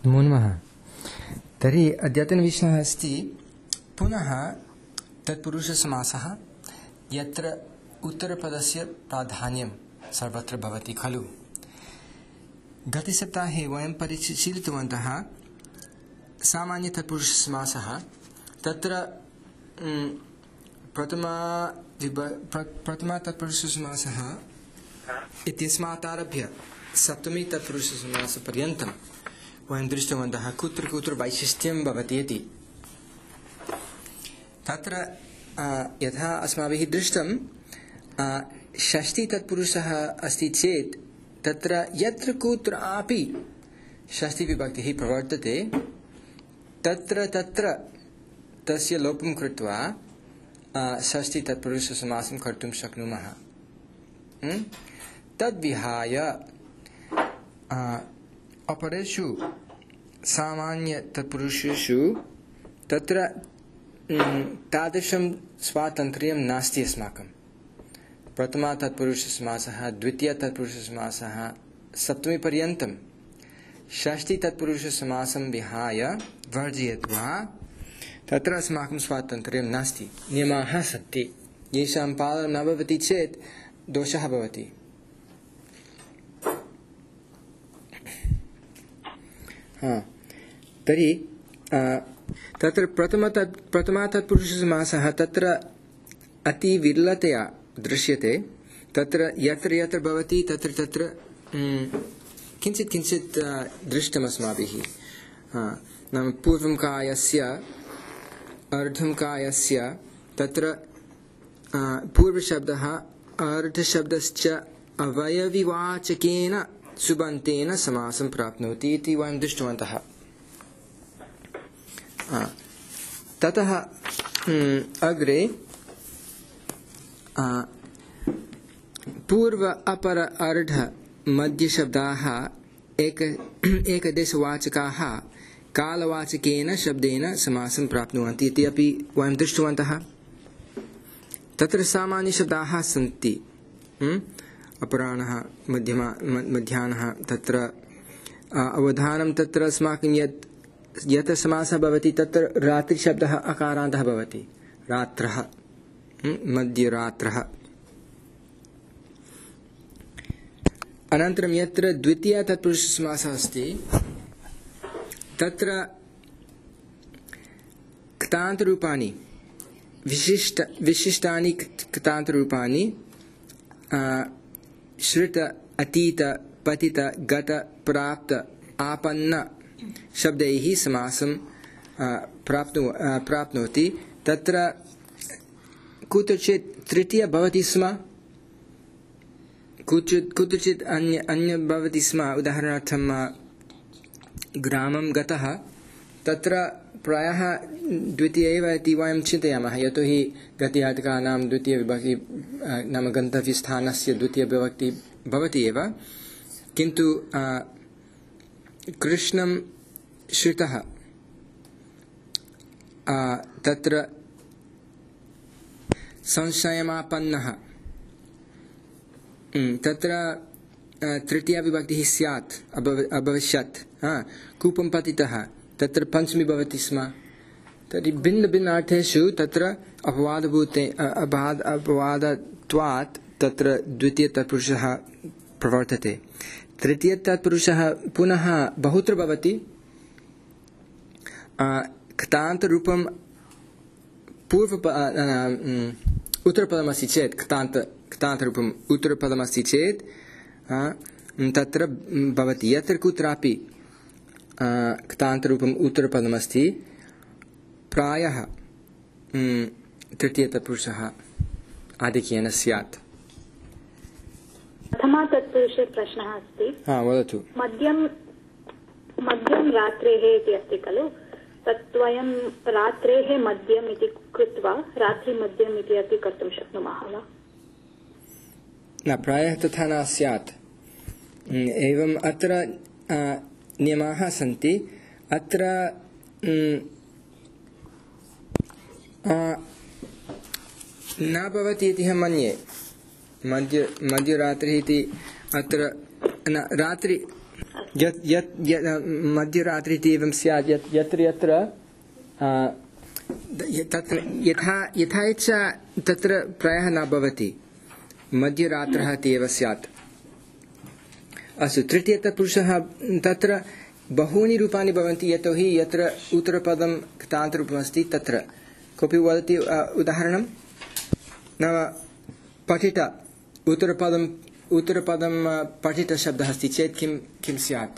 नमो नमः। तर्हि अद्यतनविषयः अस्ति पुनः तत्पुरुषसमासः यत्र उत्तरपदस्य प्राधान्यं सर्वत्र भवति खलु। गतसप्ताहे वयं परिशीलितवन्तः सामान्य तत्पुरुषसमासः तत्र प्रथमा तत्पुरुषसमासः इत्यस्मात् आरभ्य सप्तमी तत्पुरुषसमासपर्यन्तं वयं दृष्टवन्तः कुत्र कुत्र वैशिष्ट्यं भवति इति। तत्र यथा अस्माभिः दृष्टं षष्ठी तत्पुरुषः अस्ति चेत् तत्र यत्र कुत्रापि षष्ठी विभक्तिः प्रवर्तते तत्र तत्र तस्य लोपं कृत्वा षष्ठी तत्पुरुषसमासं कर्तुं शक्नुमः। तद्विहाय अपरेषु सामान्य तत्पुरुषेषु तत्र तादृशं स्वातन्त्र्यं नास्ति अस्माकं। प्रथमा तत्पुरुषसमासः, द्वितीय तत्पुरुषसमासः, सप्तमी पर्यन्तं षष्ठी तत्पुरुषसमासं विहाय वर्जयित्वा तत्र अस्माकं स्वातन्त्र्यं नास्ति। नियमाः सन्ति, येषां पालनं न भवति चेत् दोषः भवति। तर्हि तत्र प्रथमा तत्पुरुषसमासः तत्र अतिविरलतया दृश्यते। तत्र यत्र यत्र भवति तत्र तत्र किञ्चित् किञ्चित् दृष्टम् अस्माभिः। नाम पूर्वं कायस्य अर्धं कायस्य तत्र पूर्वशब्दः अर्धशब्दश्च अवयविवाचकेन सुबन्तेन समासं प्राप्नोति इति वयं दृष्टवन्तः। ततः अग्रे पूर्व अपर अर्ध मध्यशब्दाः एकदेशवाचकाः कालवाचकेन शब्देन समासं प्राप्नुवन्ति इति अपि वयं दृष्टवन्तः। तत्र सामान्यशब्दाः सन्ति। अपराह्नः, मध्याह्नः, तत्र अवधानं तत्र अस्माकं यत् समासः भवति तत्र रात्रिशब्दः अकारान्तः भवति। रात्रः, मध्यरात्रः। अनन्तरं यत्र द्वितीय तत्पुरुषसमासः अस्ति तत्र क्तान्तरूपाणि विशिष्टानि क्तान्तरूपाणि श्रुत, अतीत, पतित, गत, प्राप्त, आपन्न शब्दैः समासं प्राप्नोति। तत्र कुत्रचित् तृतीय भवति स्म, कुत्रचित् अन्य भवति स्म। उदाहरणार्थं ग्रामं गतः तत्र प्रायः द्वितीय एव इति वयं चिन्तयामः, यतोहि गत्यादिकानां द्वितीयविभक्ति नाम गन्तव्यस्थानस्य द्वितीयविभक्ति भवति एव। किन्तु कृष्णं श्रुतः तत्र संशयमापन्नः तत्र तृतीयविभक्तिः स्यात् अभविष्यत्। कूपं पतितः तत्र पञ्चमी भवति स्म। तर्हि भिन्नभिन्नार्थेषु तत्र अपवादत्वात् तत्र द्वितीयतत्पुरुषः प्रवर्तते। तृतीयतत्पुरुषः पुनः बहुत्र भवति। क्तान्तरूपं उत्तरपदमस्ति चेत् क्तान्तरूपम् उत्तरपदमस्ति चेत् तत्र भवति। यत्र कुत्रापि क्तान्तरूपम् उत्तरपदमस्ति प्रायः तृतीयतत्पुरुषः आधिक्येन स्यात्। प्रथमा तत्पुरुषे प्रश्नः अस्ति। वदतु। मध्यं रात्रेः इति अस्ति खलु, तत् वयं रात्रेः मध्यम् इति कृत्वा रात्रिमध्यम् इति अपि कर्तुं शक्नुमः वा? न, प्रायः तथा न स्यात्। एवम् अत्र नियमाः सन्ति। अत्र न भवति इति अहं मन्ये। मध्यरात्रिः इति अत्र न रात्रि मध्यरात्रि इति एवं स्यात् यत्र यत्र तत्र यथा इच्छा तत्र प्रायः न भवति मध्यरात्रः इति एव स्यात्। अस्तु, तृतीय तत्पुरुषः तत्र बहूनि रूपाणि भवन्ति यतोहि यत्र उत्तरपदं क्तान्तरूपमस्ति तत्र कोऽपि वदति उदाहरणं? नाम पठित उत्तरपदं पठितशब्दः अस्ति चेत् किं स्यात्?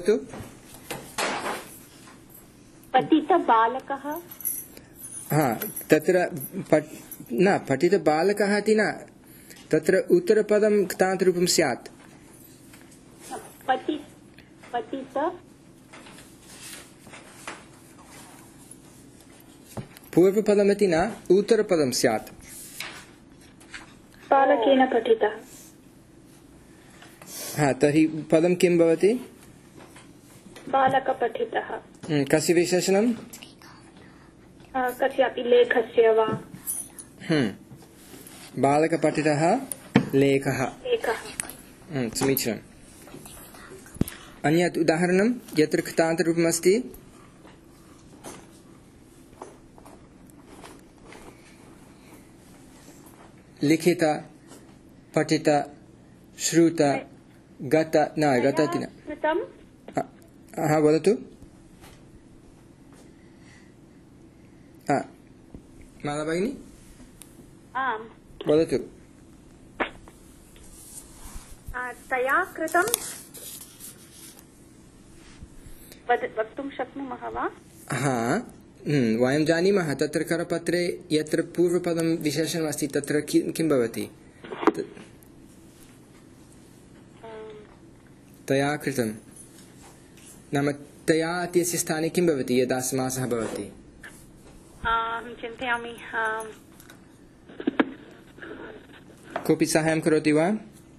पठितबालकः। तत्र न पठितबालकः इति न, तत्र उत्तरपदं क्तान्तरूपं स्यात्। पूर्वपदमिति न, उत्तरपदं स्यात्। बालकेन पठितः। तर्हि पदं किं भवति? बालकपठितः। कस्य विशेषणं? कस्यापि लेखस्य वा। बालकपठितः लेखः। समीचीनम्। अन्यत् उदाहरणं यत्र क्तान्तरूपमस्ति? लिखित, पठित, श्रुत, गत न गत इति न। वदतु। माला भगिनी वदतु। तया कृतं वक्तुं शक्नुमः वा? वयं जानीमः तत्र करपत्रे यत्र पूर्वपदं विशेषणमस्ति तत्र किं भवति? तया कृतं नाम तया इत्यस्य स्थाने किं भवति यदा समासः भवति? अहं चिन्तयामि। कोऽपि साहाय्यं करोति वा?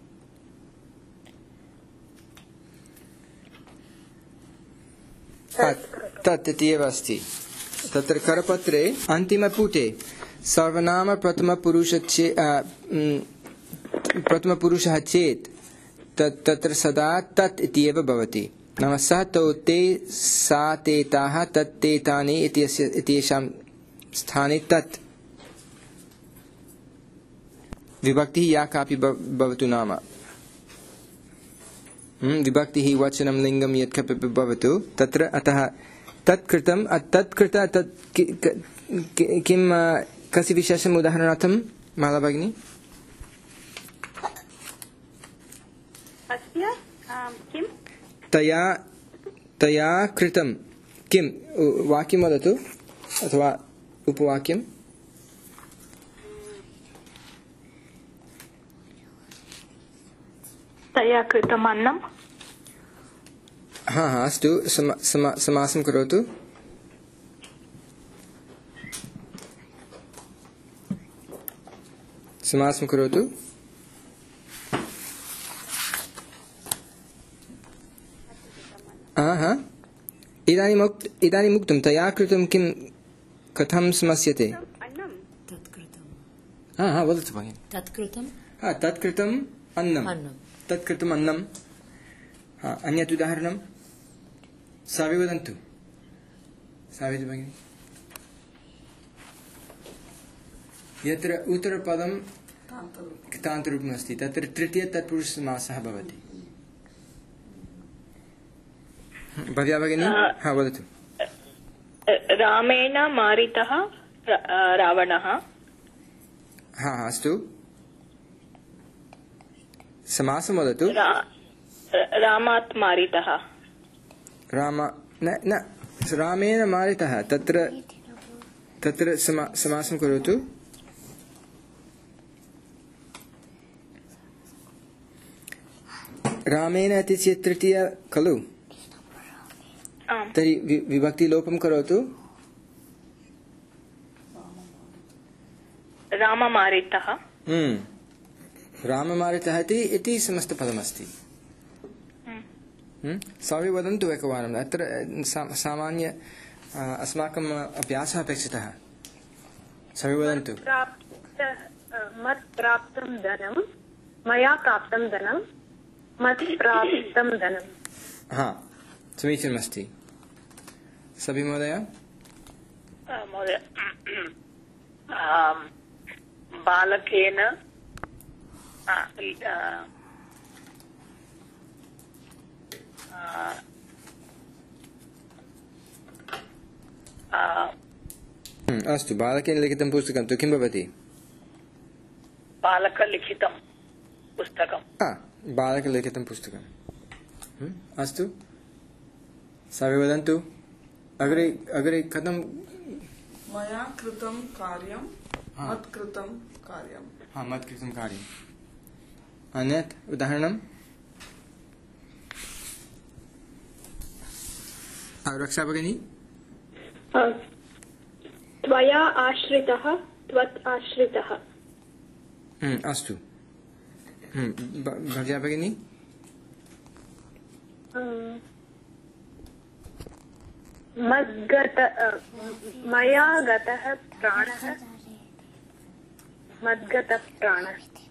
तत् इति एव अस्ति। तत्र करपत्रे अन्तिमपुटे सर्वनाम प्रथमपुरुषः चेत् तत्र सदा तत् इति एव भवति। नाम सः तौ ते सा ते ताः तत् ते तानि इत्येषां स्थाने तत् विभक्तिः या कापि भवतु नाम विभक्तिः वचनं लिङ्गं यत् किमपि भवतु तत्र अतः तत्कृतं किं कस्य विशेषम् उदाहरणार्थं माला भगिनी? तया कृतं किं वाक्यं वदतु अथवा उपवाक्यं। तया कृतम् अन्नम्। अस्तु, समासं करोतु। समासं करोतु। इदानीम् उक्तं तया कृतं किं कथं समस्यते? वदतु भगिनि। तत्कृतम् अन्नम्। तत्कृतम् अन्नम्। अन्यत् उदाहरणं सर्वे वदन्तु। सावित्री भगिनी। यत्र उत्तरपदं क्तान्तरूपमस्ति तत्र तृतीय तत्पुरुषसमासः भवति। भव्या भगिनी वदतु। रामेण मारितः रावणः। अस्तु, समासं वदतु। रामात् मारितः। रामेण मारितः तत्र समासं करोतु। रामेण इति चेत् तृतीय खलु? तर्हि विभक्तिलोपं करोतु। राममारितः। राममारितः इति समस्तपदमस्ति। सर्वे वदन्तु एकवारम्। अत्र सामान्य अस्माकम् अभ्यासः अपेक्षितः। सर्वे वदन्तु। मत् प्राप्तं धनं, मया प्राप्तं धनं, मत् प्राप्तं धनं। हाँ समीचीनमस्ति। सभी महोदय महोदय बालकेन अस्तु बालकेन लिखितं पुस्तकं तु किं भवति? बालकलिखितं पुस्तकं। बालकलिखितं पुस्तकम्। अस्तु सर्वे वदन्तु अग्रे अग्रे कथं? मया कृतं कार्यं मत्कृतं कार्यं। मत्कृतं कार्यम्। अन्यत् उदाहरणं? रक्षा भगिनी? त्वया आश्रितः त्वत् आश्रितः। अस्तु भर्या भगिनी? मया गतः प्राणः मद्गतः प्राणः।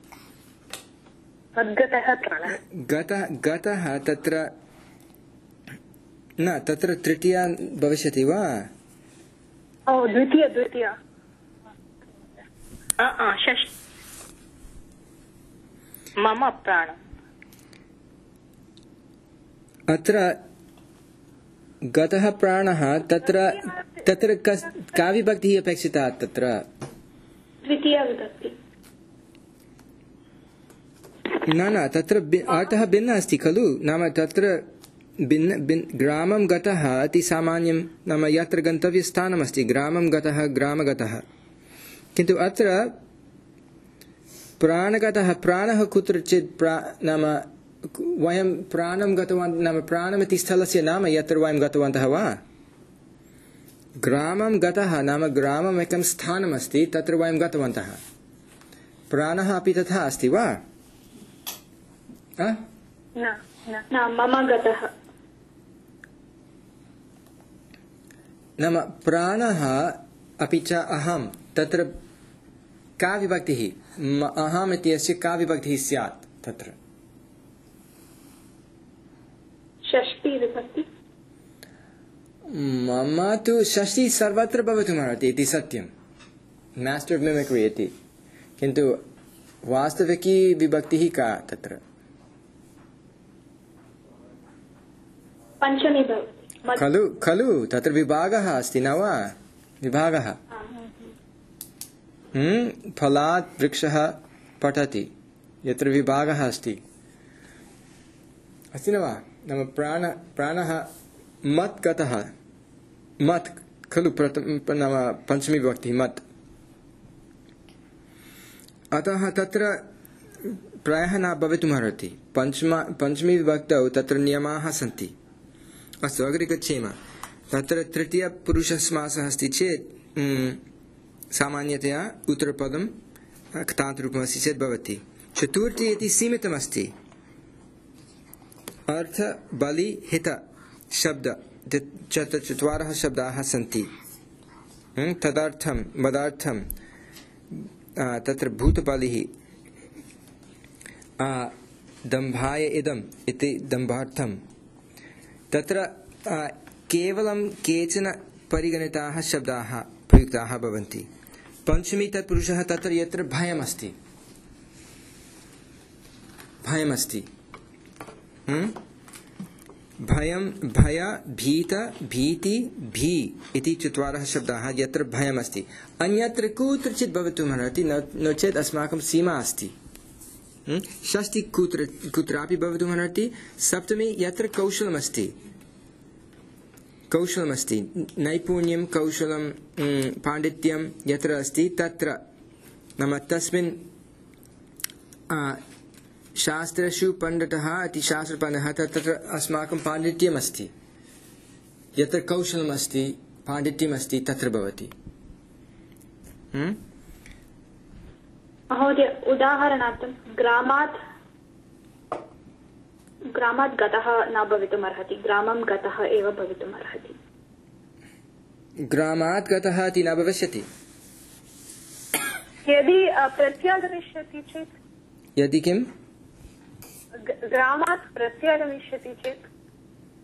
गतः तत्र न तत्र तृतीया भविष्यति वा? द्वितीया मम प्राणम्। अत्र गतः प्राणः तत्र तत्र का विभक्तिः अपेक्षिता? तत्र द्वितीया विभक्ति। न तत्र अर्थः भिन्नः अस्ति खलु। नाम तत्र ग्रामं गतः अति सामान्यं, नाम यत्र गन्तव्यस्थानमस्ति ग्रामं गतः ग्रामगतः, किन्तु अत्र प्राणगतः प्राणः कुत्रचित् नाम वयं प्राणं गतवान्, नाम प्राणमिति स्थलस्य नाम यत्र वयं गतवन्तः वा? ग्रामं गतः नाम ग्रामम् एकं स्थानमस्ति, तत्र वयं गतवन्तः। प्राणः अपि तथा अस्ति वा? न मम गतः। नाम प्राणः अपि च अहं, तत्र का विभक्तिः? अहम् इत्यस्य का विभक्तिः स्यात् तत्र? षष्ठी विभक्ति। मम तु षष्ठी सर्वत्र भवितुमर्हति इति सत्यं, मास्टर् ऑफ मिमिक्री इति, किन्तु वास्तविकी विभक्तिः का तत्र? पञ्चमी भवति खलु तत्र विभागः अस्ति न वा? विभागः फलात् वृक्षः पठति, यत्र विभागः अस्ति न वा? नाम प्राणः मत् गतः, मत् खलु नाम पञ्चमी विभक्तिः मत्। अतः तत्र प्रायः न भवितुमर्हति। पञ्चमी विभक्तौ तत्र नियमाः सन्ति। अस्तु अग्रे गच्छेम। तत्र तृतीयपुरुषसमासः अस्ति चेत् सामान्यतया उत्तरपदं क्तान्तरूपमस्ति चेत् भवति। चतुर्थी इति सीमितमस्ति। अर्थ बलि हित शब्द चत्वारः शब्दाः सन्ति। तदर्थं मदार्थं तत्र भूतबलिः, दम्भाय इदम् इति दम्भार्थं। तत्र केवलं केचन परिगणिताः शब्दाः प्रयुक्ताः भवन्ति। पञ्चमी तत्पुरुषः तत्र यत्र भयमस्ति, भयं भय भीत भीति भी इति चत्वारः शब्दाः यत्र भयमस्ति। अन्यत्र कुत्रचित् भवितुमर्हति, नो चेत् अस्माकं सीमा अस्ति। षष्ठी कुत्रापि भवितुमर्हति। सप्तमी यत्र कौशलमस्ति, नैपुण्यं कौशलं पाण्डित्यं यत्र अस्ति तत्र, नाम तस्मिन् शास्त्रेषु पण्डितः इति शास्त्रपण्डितः, तत्र अस्माकं पाण्डित्यमस्ति। यत्र कौशलमस्ति पाण्डित्यमस्ति तत्र भवति। महोदय उदाहरणार्थं ग्रामात् गतः न भवितुमर्हति, ग्रामं गतः एव भवितुमर्हति। ग्रामात् गतः इति न भविष्यति। यदि प्रत्यागमिष्यति चेत्? यदि किम्? ग्रामात् प्रत्यागमिष्यति चेत्?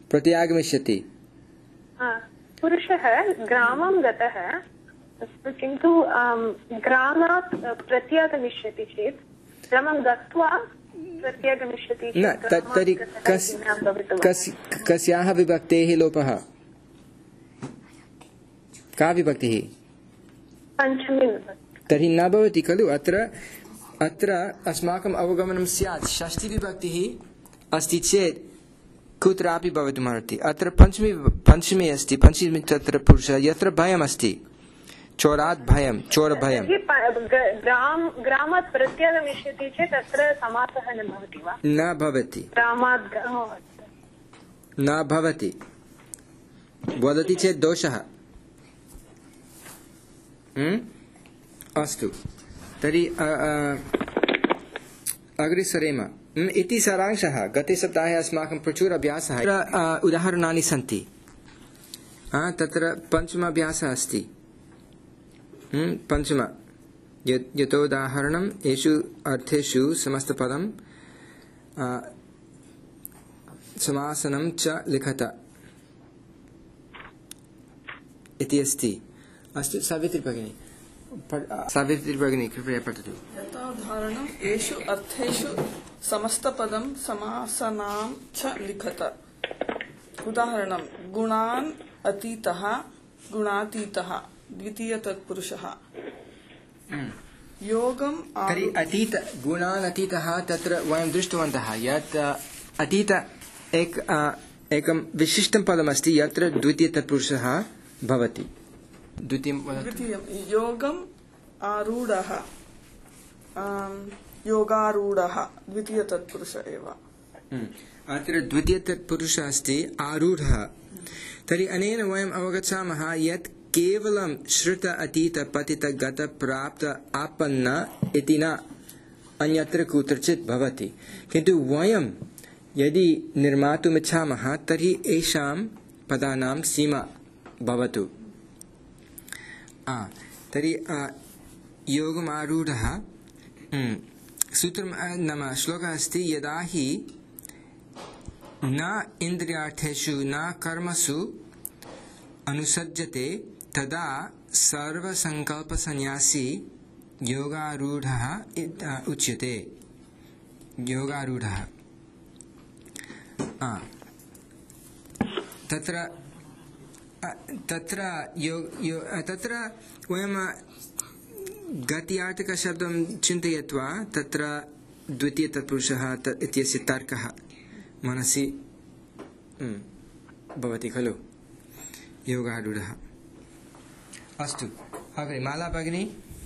प्रत्यागमिष्यति। पुरुषः ग्रामं गतः किन्तु ग्रामात् प्रत्यागमिष्यति चेत् ग्रामं गत्वा प्रत्यागमिष्यति न तर्हि कस्याः विभक्तेः लोपः? का विभक्तिः? पञ्चमी विभक्ति। तर्हि न भवति खलु। अत्र अस्माकम् अवगमनं स्यात् षष्ठीविभक्तिः अस्ति चेत् कुत्रापि भवितुमर्हति। अत्र पञ्चमी अस्ति, पञ्चमी तत्र पुरुषः, यत्र भयमस्ति, चोरात् भयं, चोरभयं। ग्रामात् प्रत्यागमिष्यति चेत् अत्र समासः न भवति वा? न भवति, ग्रामात् न भवति। वदति चेत् दोषः। अस्तु, तर्हि अग्रे सरेम। इति सारांशः। गते सप्ताहे अस्माकं प्रचुर अभ्यासः। उदाहरणानि सन्ति। तत्र पञ्चमाभ्यासः अस्ति। पञ्चम यतोदाहरणं येषु अर्थेषु समस्तपदं समासनं च लिखत इति अस्ति। अस्तु, सावित्री भगिनी कृपया पठतु। यतोदाहरणं येषु अर्थेषु समस्तपदं समासनां च लिखत। उदाहरणं गुणान् अतीतः, गुणातीतः, द्वितीय तत्पुरुषः। योगं तर्हि अतीत गुणान् अतीतः तत्र वयं दृष्टवन्तः यत् अतीत एकं विशिष्टं पदमस्ति यत्र द्वितीय तत्पुरुषः भवति। द्वितीयं योगम् आरूढः, योगारूढः द्वितीय तत्पुरुष एव। अत्र द्वितीय तत्पुरुषः अस्ति आरूढः। तर्हि अनेन वयम् अवगच्छामः यत् केवलं श्रुत अतीत पतित गत प्राप्त आपन्न इति न अन्यत्र कुत्रचित् भवति। किन्तु वयं यदि निर्मातुम् इच्छामः तर्हि एषां पदानां सीमा भवतु। तर्हि योगम् आरूढः सूत्रं नाम श्लोकः अस्ति यदा हि न इन्द्रियार्थेषु न कर्मसु अनुसज्जते तदा सर्वसंकल्पसन्न्यासी योगारूढः उच्यते। योगारूढः तत्र वयं गत्यार्थकशब्दं चिन्तयित्वा तत्र द्वितीय तत्पुरुषः इत्यस्य तर्कः मनसि भवति खलु। योगारूढः। अस्तु, अग्रे माला भगिनी।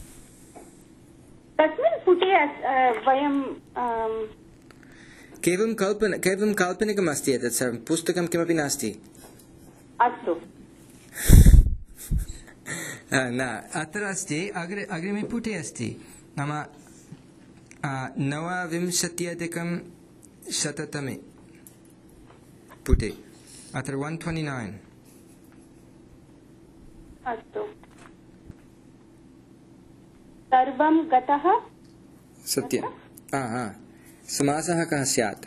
तस्मिन् पुटे वयं केवलं काल्पनिकम् अस्ति एतत् सर्वं, पुस्तकं किमपि नास्ति। अस्तु। न अत्र अस्ति अग्रिमे पुटे अस्ति नाम 1950 पुटे अत्र 129। अस्तु। सर्वं गतः। सत्यं। समासः कः स्यात्?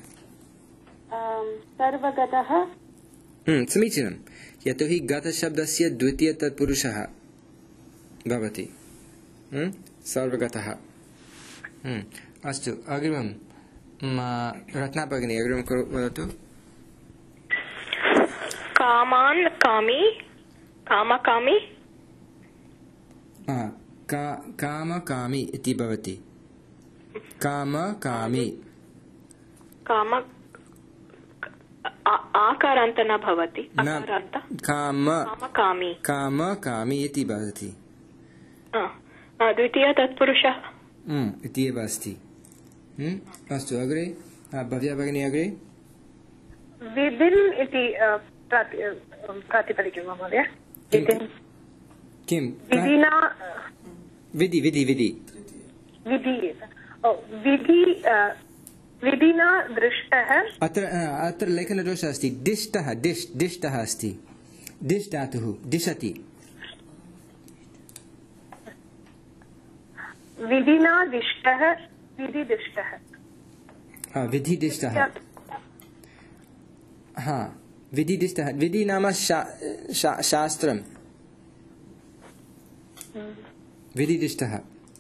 सर्वगतः। समीचीनं। यतोहि गतशब्दस्य द्वितीय तत्पुरुषः भवति। सर्वगतः। अस्तु, अग्रिमं रत्ना भगिनी अग्रिमं वदतु। कामान् कामी, कामकामी। कामकामी इति भवति। कामकामी। काम आकारान्त न भवति। कामकामी। कामकामी इति भवति। द्वितीय तत्पुरुषः इति एव अस्ति। अस्तु, अग्रे भव्या भगिनी अग्रे। विधिन् इति प्रातिपदिकं वा महोदय? किं? विधिना। विधि विधि विधि विधि विधिना दृष्टः। अत्र लेखनदोषः अस्ति। दिष्टः दिष्टः अस्ति। दिष् धातुः दिशति। विधिना दिष्टः विधिदिष्टः। विधिदिष्टः। विधिदिष्टः विधि नाम शास्त्रं विधिदिष्टः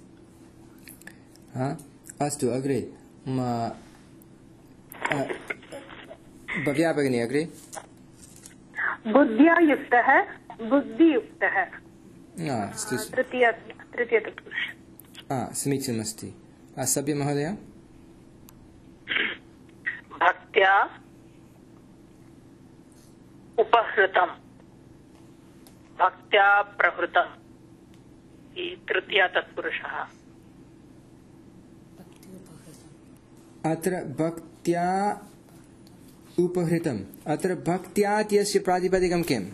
अस्तु अग्रे भव्या भगिनी अग्रे बुद्ध्या युक्तः बुद्धियुक्तः तृतीय समीचीनमस्ति सभ्य महोदय भक्त्या उपहृतं भक्त्या प्रहृतं तृतीया तत्पुरुषः अत्र भक्त्या उपहृतम् अत्र भक्त्या इत्यस्य प्रातिपदिकं किम्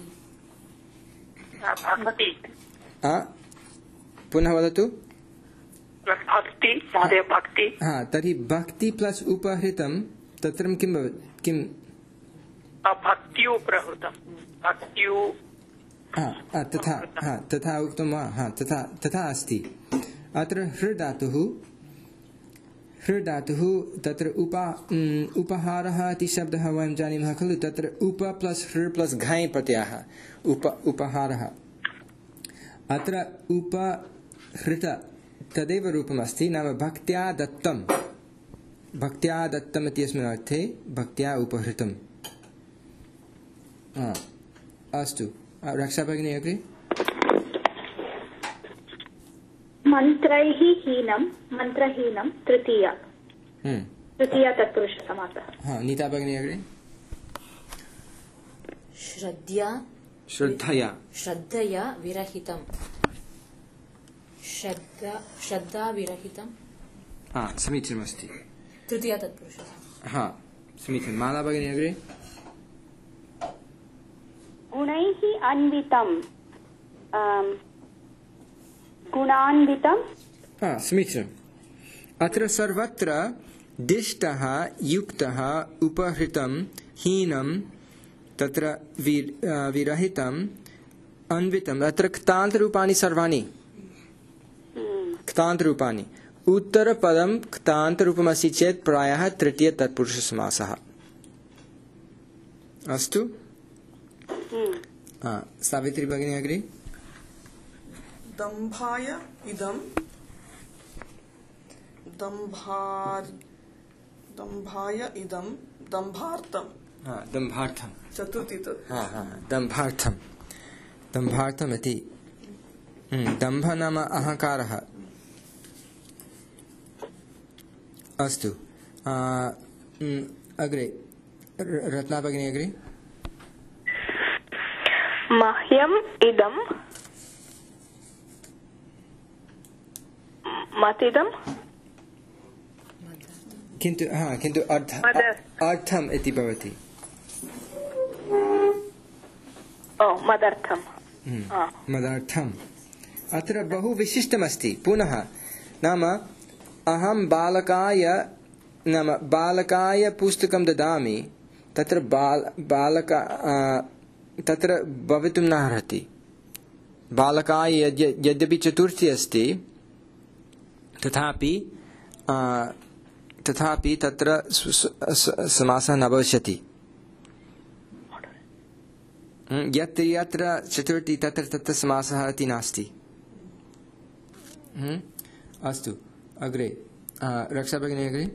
भक्ति पुनः वदतु भक्ति महोदय भक्ति तर्हि भक्ति प्लस उपहृतं तत्र किं भक्त्यु प्रहृतं भक्त्यु तथा उक्तं वा तथा अस्ति अत्र हृधातुः तत्र उपहारः इति शब्दः वयं जानीमः खलु तत्र उप प्लस हृ प्लस घञ् प्रत्ययः उपहारः अत्र उपहृत तदेव रूपमस्ति नाम भक्त्या दत्तम् इत्यस्मिन् अर्थे भक्त्या उपहृतम् अस्तु रक्षा भगिनी अग्रे मन्त्रहीनं तृतीया तत्पुरुष समासः नीता भगिनी अग्रे श्रद्धया विरहितं श्रद्धा विरहितं समीचीनमस्ति तृतीया तत्पुरुषः समीचीनं माला भगिनी अग्रे गुणैः अन्वितं गुणान्वितं समीचीनम् अत्र सर्वत्र दिष्टः युक्तः उपहृतं हीनं तत्र विरहितम् अन्वितम् अत्र क्तान्तरूपाणि सर्वाणि क्तान्तरूपाणि उत्तरपदं क्तान्तरूपमस्ति चेत् प्रायः तृतीय तत्पुरुषसमासः अस्तु सावित्री भगिनी अग्रे दम्भाय इदं दम्भार्थं चतुर्थी दम्भार्थम् इति दम्भ नाम अहङ्कारः अस्तु अग्रे रत्ना भगिनी अग्रे मह्यम् इदं मतिदं किन्तु अर्थम् इति भवति मदर्थम् अत्र बहु विशिष्टमस्ति पुनः नाम अहं बालकाय पुस्तकं ददामि तत्र तत्र भवितुं न अर्हति बालकाय यद्यपि चतुर्थी अस्ति तथापि तत्र समासः न भविष्यति यत्र चतुर्थी तत्र समासः इति नास्ति अस्तु अग्रे रक्षा भगिनी अग्रे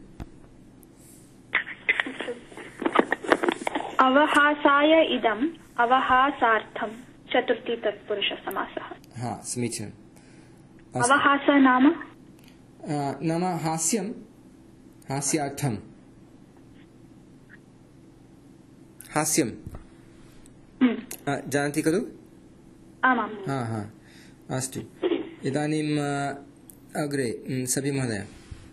अवहासाय इदम् अवहासार्थं चतुर्थी तत्पुरुष समासः समीचीनम् अवहास नाम हास्यार्थं हास्यं जानति खलु आमाम् अस्तु इदानीम् अग्रे सभी महोदय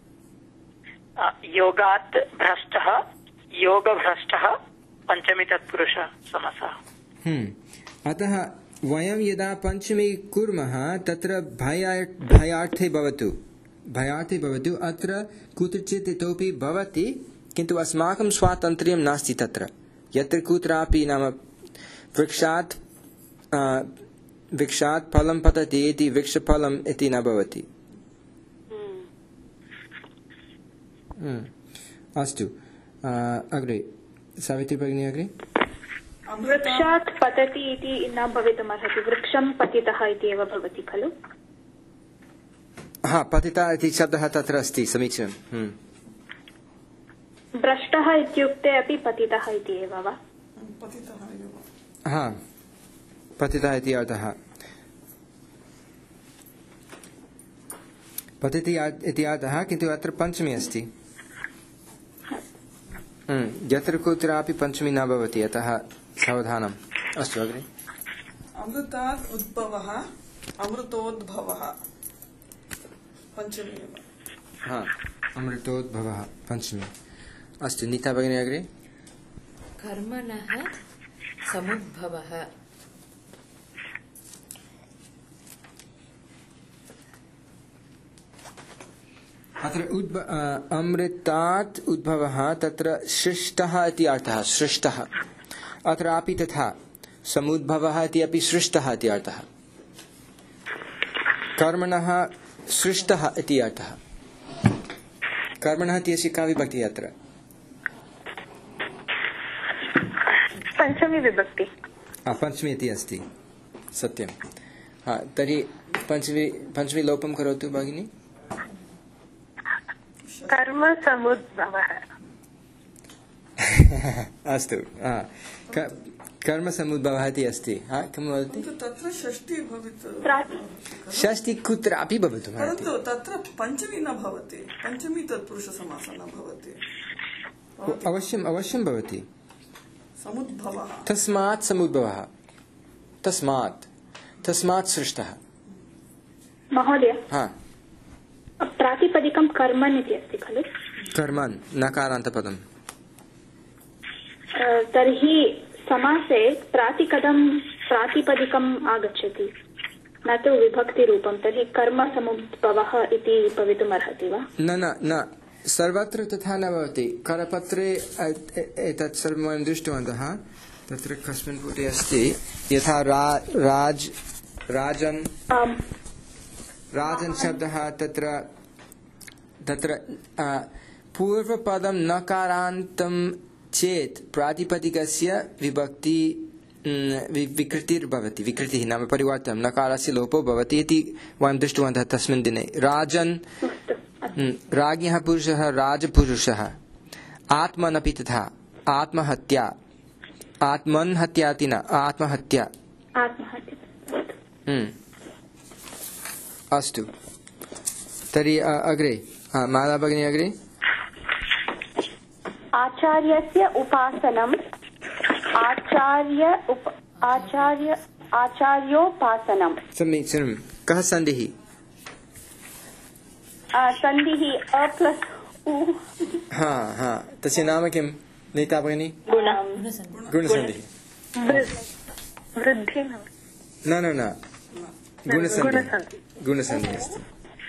योगात् भ्रष्टः योगभ्रष्टः पंचमी तत्पुरुष समासः अतः वयं यदा पंचमी कुर्मः तत्र भयार्थे भवतु अत्र कुत्रचित् इतोपि भवति किन्तु अस्माकं स्वातन्त्र्यं नास्ति तत्र यत्र कुत्रापि नाम वृक्षात् फलं पतति इति वृक्षफलम् इति न भवति अस्तु अग्रे सावित्री भगिनी अग्रे वृक्षात् पतति इति न भवितुमर्हति, वृक्षं पतितः इति एव भवति खलु? हा, पतिता इति शब्दः तत्र अस्ति, समीचीनम्। भ्रष्टः इत्युक्ते अपि पतितः इति एव वा? हा, पतितः इति अर्थः। पतिति इति अर्थः, किन्तु अत्र पञ्चमी अस्ति। यत्र कुत्रापि पञ्चमी न भवति, अतः सावधानम्। अस्तु, अग्रे। अमृतात् उद्भवः अमृतोद्भवः पञ्चमी। हा, अमृतोद्भवः पञ्चमी। अस्तु, नीता भगिनी अग्रे। कर्मणः समुद्भवः। अत्र अमृतात् उद्भवः, तत्र सृष्टः इति अर्थः, सृष्टः। अत्रापि तथा, समुद्भवः इति अपि सृष्टः इति अर्थः। कर्मणः सृष्टः इति अर्थः। कर्मणः इत्यस्य का विभक्तिः अत्र? पञ्चमी विभक्ति। पञ्चमी इति अस्ति, सत्यं। तर्हि पञ्चमी लोपं करोतु भगिनी। कर्म समुद्भवः। अस्तु, कर्म समुद्भवः इति अस्ति। किं वदति? तत्र षष्ठी भवति। षष्ठी कुत्रापि भवतु, परन्तु तत्र पञ्चमी न भवति, पञ्चमी तत्पुरुषसमासः न भवति। अवश्यं भवति। समुद्भवः, तस्मात् समुद्भवः, तस्मात् सृष्टः। महोदय, हा, प्रातिपदिकं कर्मन् इति अस्ति खलु? कर्मन् नकारान्तपदम्। तर्हि समासे प्रातिपदिकम् आगच्छति, न तु विभक्तिरूपं। तर्हि कर्म समुद्भवः इति भवितुमर्हति वा? न, सर्वत्र तथा न भवति। करपत्रे एतत् सर्वं वयं दृष्टवन्तः। तत्र कस्मिन् पुटे अस्ति, यथा राजन् शब्दः, तत्र पूर्वपदं नकारान्तं चेत् प्रातिपदिकस्य विकृतिर्भवति। विकृतिः नाम परिवर्तनं, नकारस्य लोपो भवति इति वयं दृष्टवन्तः तस्मिन् दिने। राजन्, राज्ञः पुरुषः राजपुरुषः। आत्मनपि तथा, आत्महत्या, आत्मन् हत्याति न, आत्महत्या। अस्तु, तर्हि अग्रे माला भगिनी अग्रे। आचार्यस्य उपासनम् आचार्योपासनम्। समीचीनं। कः सन्धिः? सन्धिः अ प्लस् उ। हा, तस्य नाम किं नीता भगिनी? गुणसन्धिः। वृद्धि न, गुणसन्धिः अस्ति।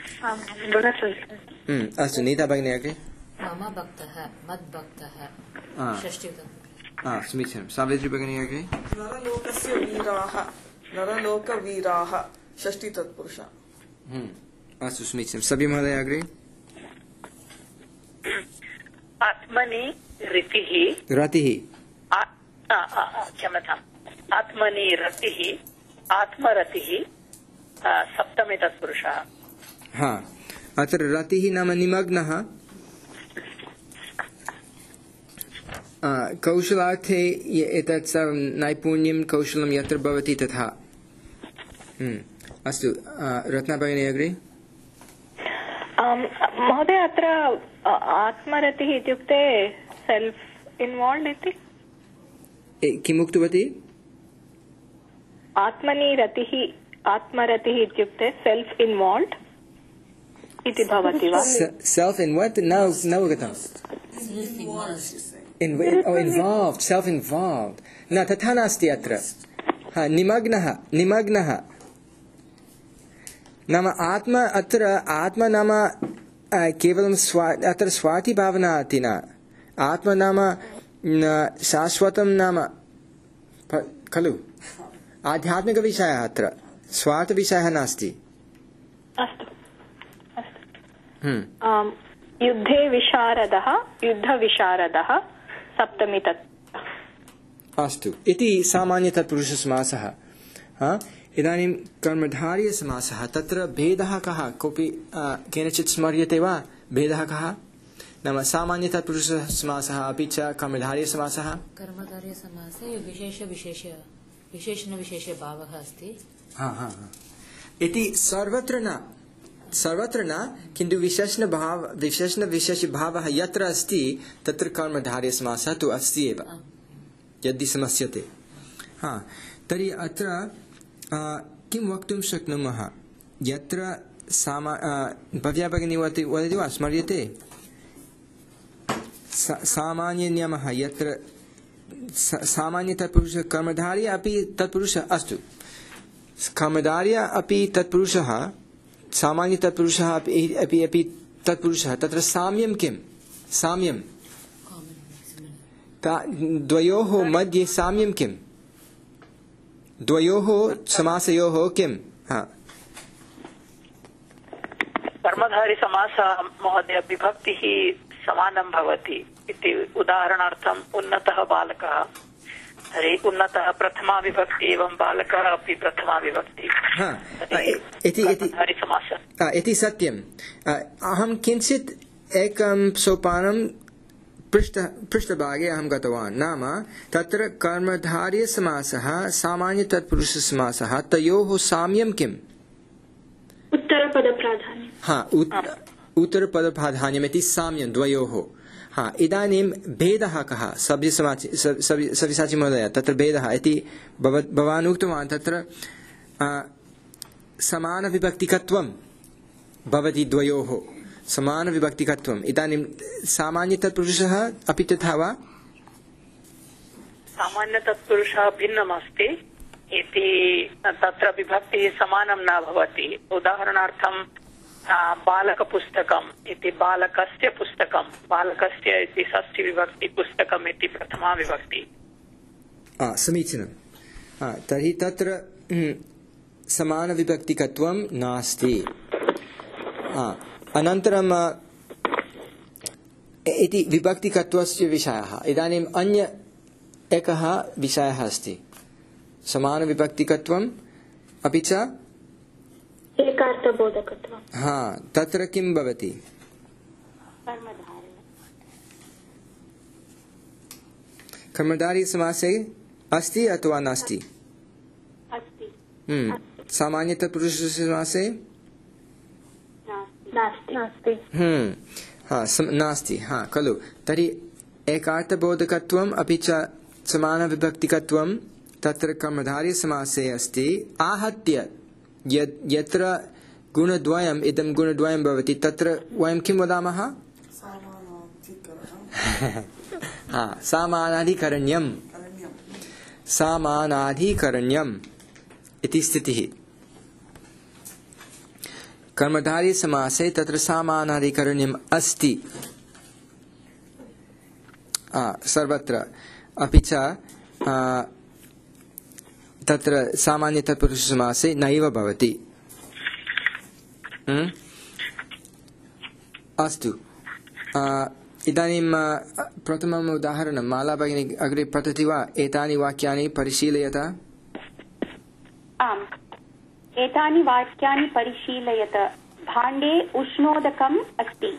अस्तु, नीता भगिनी अग्रे। मम भक्तः, मद्भक्तः, षष्ठी। समीचीनं। सावित्री भगिनी अग्रे। नरलोकस्य वीराः, नरलोकवीराः षष्ठी तत्पुरुषः। अस्तु, समीचीनं। सभि महोदय अग्रे। आत्मनि रतिः, क्षम्यताम्, आत्मनि रतिः, आत्मरतिः सप्तमे तत्पुरुषः। हा, अत्र रतिः नाम निमग्नः। कौशलार्थे एतत् सर्वं नैपुण्यं कौशलं यत्र भवति तथा। अस्तु, रत्ना भगिनी अग्रे। महोदय, अत्र आत्मरतिः इत्युक्ते सेल्फ् इन्वाल्व्ड् इति किम् उक्तवती? आत्मरतिः इत्युक्ते सेल्फ् इन्वाल्व्ड् इति भवति वा? Self in what? न अवगतम्। इन्वाल्व्ड्, सेल्फ् इन्वाल्व्ड् न, तथा नास्ति अत्र। निमग्नः नाम आत्मा। अत्र आत्मा नाम केवलं अत्र स्वार्थी भावना अस्ति न। आत्मा नाम शाश्वतं नाम खलु, आध्यात्मिकविषयः। अत्र स्वार्थविषयः नास्ति। युद्धे विशारदः, युद्धविशारदः सप्तमी तत्। अस्तु इति सामान्यतत्पुरुषसमासः। इदानीं कर्मधारयसमासः तत्र भेदः कः कोऽपि केनचित् स्मर्यते वा भेदः कः नाम सामान्यतत्पुरुषसमासः अपि च कर्मधारयसमासः कर्मधारयसमासे विशेषणविशेषभावः अस्ति इति सर्वत्र न किन्तु विशेषणविशेषभावः यत्र अस्ति तत्र कर्मधारयसमासः तु अस्ति एव यदि समस्यते। तर्हि अत्र किं वक्तुं शक्नुमः यत्र भव्या भगिनी वदति वा स्मर्यते सामान्यनियमः यत्र सामान्यतत्पुरुषः कर्मधार्य अपि तत्पुरुषः अस्तु कर्मधार्य अपि तत्पुरुषः सामान्यतत्पुरुषः अपि तत्पुरुषः तत्र साम्यं किं साम्यं द्वयोः मध्ये साम्यं किं द्वयोः समासयोः किं कर्मधारी समासः महोदय विभक्तिः समानं भवति इति उदाहरणार्थम् उन्नतः बालकः तर्हि उन्नतः प्रथमा विभक्ति एवं बालकः अपि प्रथमा विभक्ति इति सत्यम्। अहं किञ्चित् एकं सोपानं पृष्ठभागे अहं गतवान् नाम तत्र कर्मधारयसमासः सामान्यतत्पुरुषसमासः तयोः साम्यं किम् उत्तरपदप्राधान्यमिति साम्यं द्वयोः। इदानीं भेदः कः सव्यसाची महोदय तत्र भेदः इति भवान् उक्तवान् तत्र समानविभक्तिकत्वं भवति द्वयोः समानविभक्तिकत्वम्। इदानीं सामान्यतत्पुरुषः अपि तथा वा सामान्यतत्पुरुषः भिन्नमस्ति इति तत्र विभक्तिः समानं न भवति। उदाहरणार्थं बालकपुस्तकम् इति बालकस्य पुस्तकं बालकस्य इति षष्ठी विभक्ति पुस्तकम् इति प्रथमा विभक्ति। समीचीनं। तर्हि तत्र समानविभक्तिकत्वं नास्ति। अनन्तरं इति विभक्तिकत्वस्य विषयः। इदानीम् अन्य एकः विषयः अस्ति समानविभक्तिकत्वम् अपि च एकार्थबोधकत्वम्। तत्र किं भवति कर्मधारयसमासे अस्ति अथवा नास्ति सामान्यतत्पुरुषसमासे नास्ति खलु। तर्हि एकार्थबोधकत्वम् अपि च समानविभक्तिकत्वं तत्र कर्मधारयसमासे अस्ति। आहत्य यत्र गुणद्वयम् इदं गुणद्वयं भवति तत्र वयं किं वदामः सामानाधिकरण्यम् इति स्थितिः। कर्मधारयसमासे तत्र सामानाधिकरण्यम् अस्ति सर्वत्र अपि च तत्र सामान्यतत्पुरुषसमासे नैव भवति। अस्तु इदानीं प्रथमम् उदाहरणं माला भगिनी अग्रे पठति वा एतानि वाक्यानि परिशीलयत। आम् एतानि वाक्यानि परिशीलयत भाण्डे उष्णोदकम् अस्ति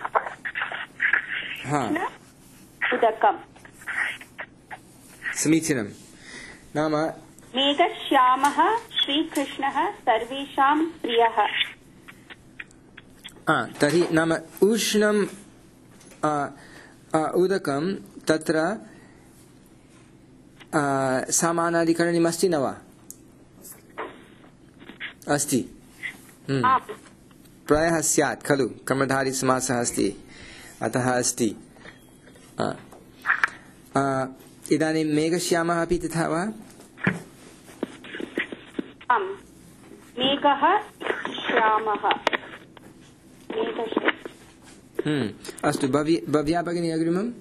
उदकम्। समीचीनं। नाम मेघश्यामः श्रीकृष्णः सर्वेषां प्रियः। तर्हि नाम उष्णम् उदकं तत्र सामानाधिकरणीयमस्ति न वा अस्ति प्रायः स्यात् खलु कर्मधारयसमासः अस्ति अतः अस्ति। इदानीं मेघश्यामः अपि तथा वा मेघः श्यामः अस्तु भव्या भगिनी अग्रिमम्।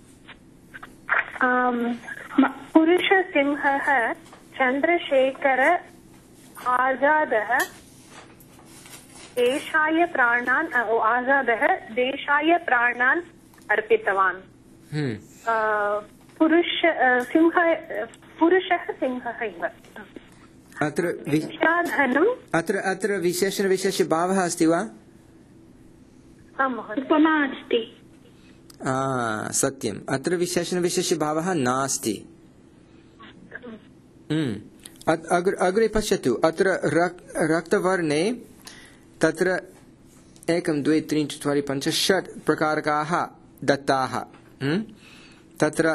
पुरुषसिंहः चन्द्रशेखर आजादः देशाय प्राणान् अर्पितवान्। पुरुषः सिंहः इव। अत्र विशेषणविशेषभावः अस्ति वा? उपमा अस्ति। सत्यम्, अत्र विशेषणविशेषभावः नास्ति। अग्रे पश्यतु, अत्र रक्तवर्णे तत्र 1 2 3 4 5 6 प्रकारकाः दत्ताः। तत्र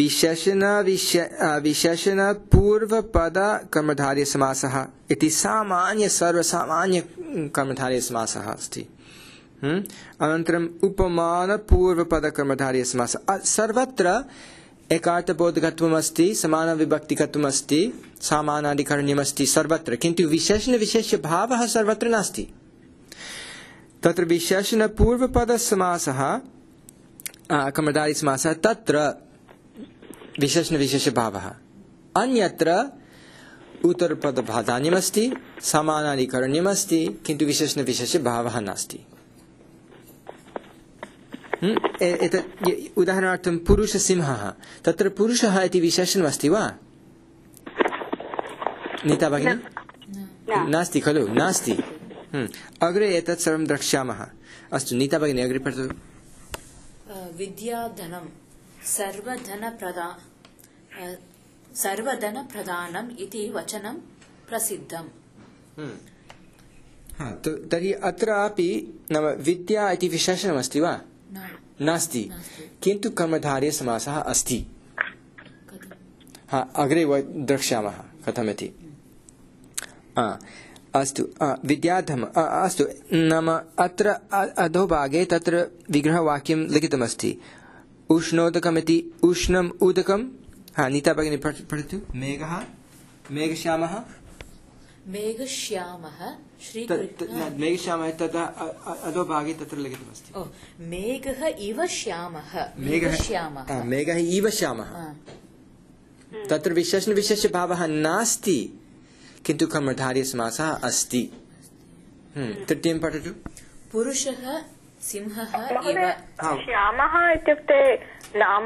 विशेषणपूर्वपदकर्मधारयसमासः इति सर्वसामान्य कर्मधारयसमासः अस्ति। अनन्तरम् उपमानपूर्वपदकर्मधारयसमासः। सर्वत्र एकार्थबोधकत्वमस्ति, समानविभक्तिकत्वमस्ति, सामानाधिकरण्यमस्ति सर्वत्र, किन्तु विशेषणविशेषभावः सर्वत्र नास्ति। तत्र विशेषणपूर्वपदसमासः कर्मधारयसमासः, तत्र विशेषणविशेषभावः। अन्यत्र उत्तरपदप्राधान्यमस्ति, समानाधिकरण्यमस्ति, किन्तु विशेषणविशेषभावः नास्ति। उदाहरणार्थं पुरुषसिंहः, तत्र पुरुषः इति विशेषणमस्ति वा? नीता भगिनी, नास्ति खलु? नास्ति। अग्रे एतत् सर्वं द्रक्ष्यामः। अस्तु, नीता भगिनी अग्रे पठतु। विद्याधनं सर्वधनप्रधानम् इति वचनं प्रसिद्धम्। तर्हि अत्रापि नाम विद्या इति विशेषणमस्ति वा? नास्ति, किन्तु कर्मधारयसमासः अस्ति। अग्रे द्रक्ष्यामः कथमिति। अस्तु, विद्याधम। अस्तु, नाम अत्र अधोभागे तत्र विग्रहवाक्यं लिखितमस्ति, उष्णोदकमिति। उष्णम् उदकं। नीता भगिनी पठतु। मेघः, मेघश्यामः, मेघश्यामः मेघश्यामः तथा अधोभागे तत्र लिखितमस्ति। मेघः इव श्यामः। मेघः इव श्यामः। तत्र विशेषणविशेषभावः नास्ति, किन्तु कर्मधारयसमासः अस्ति। तृतीयं पठतु। पुरुषः सिंहः इव। श्यामः इत्युक्ते नाम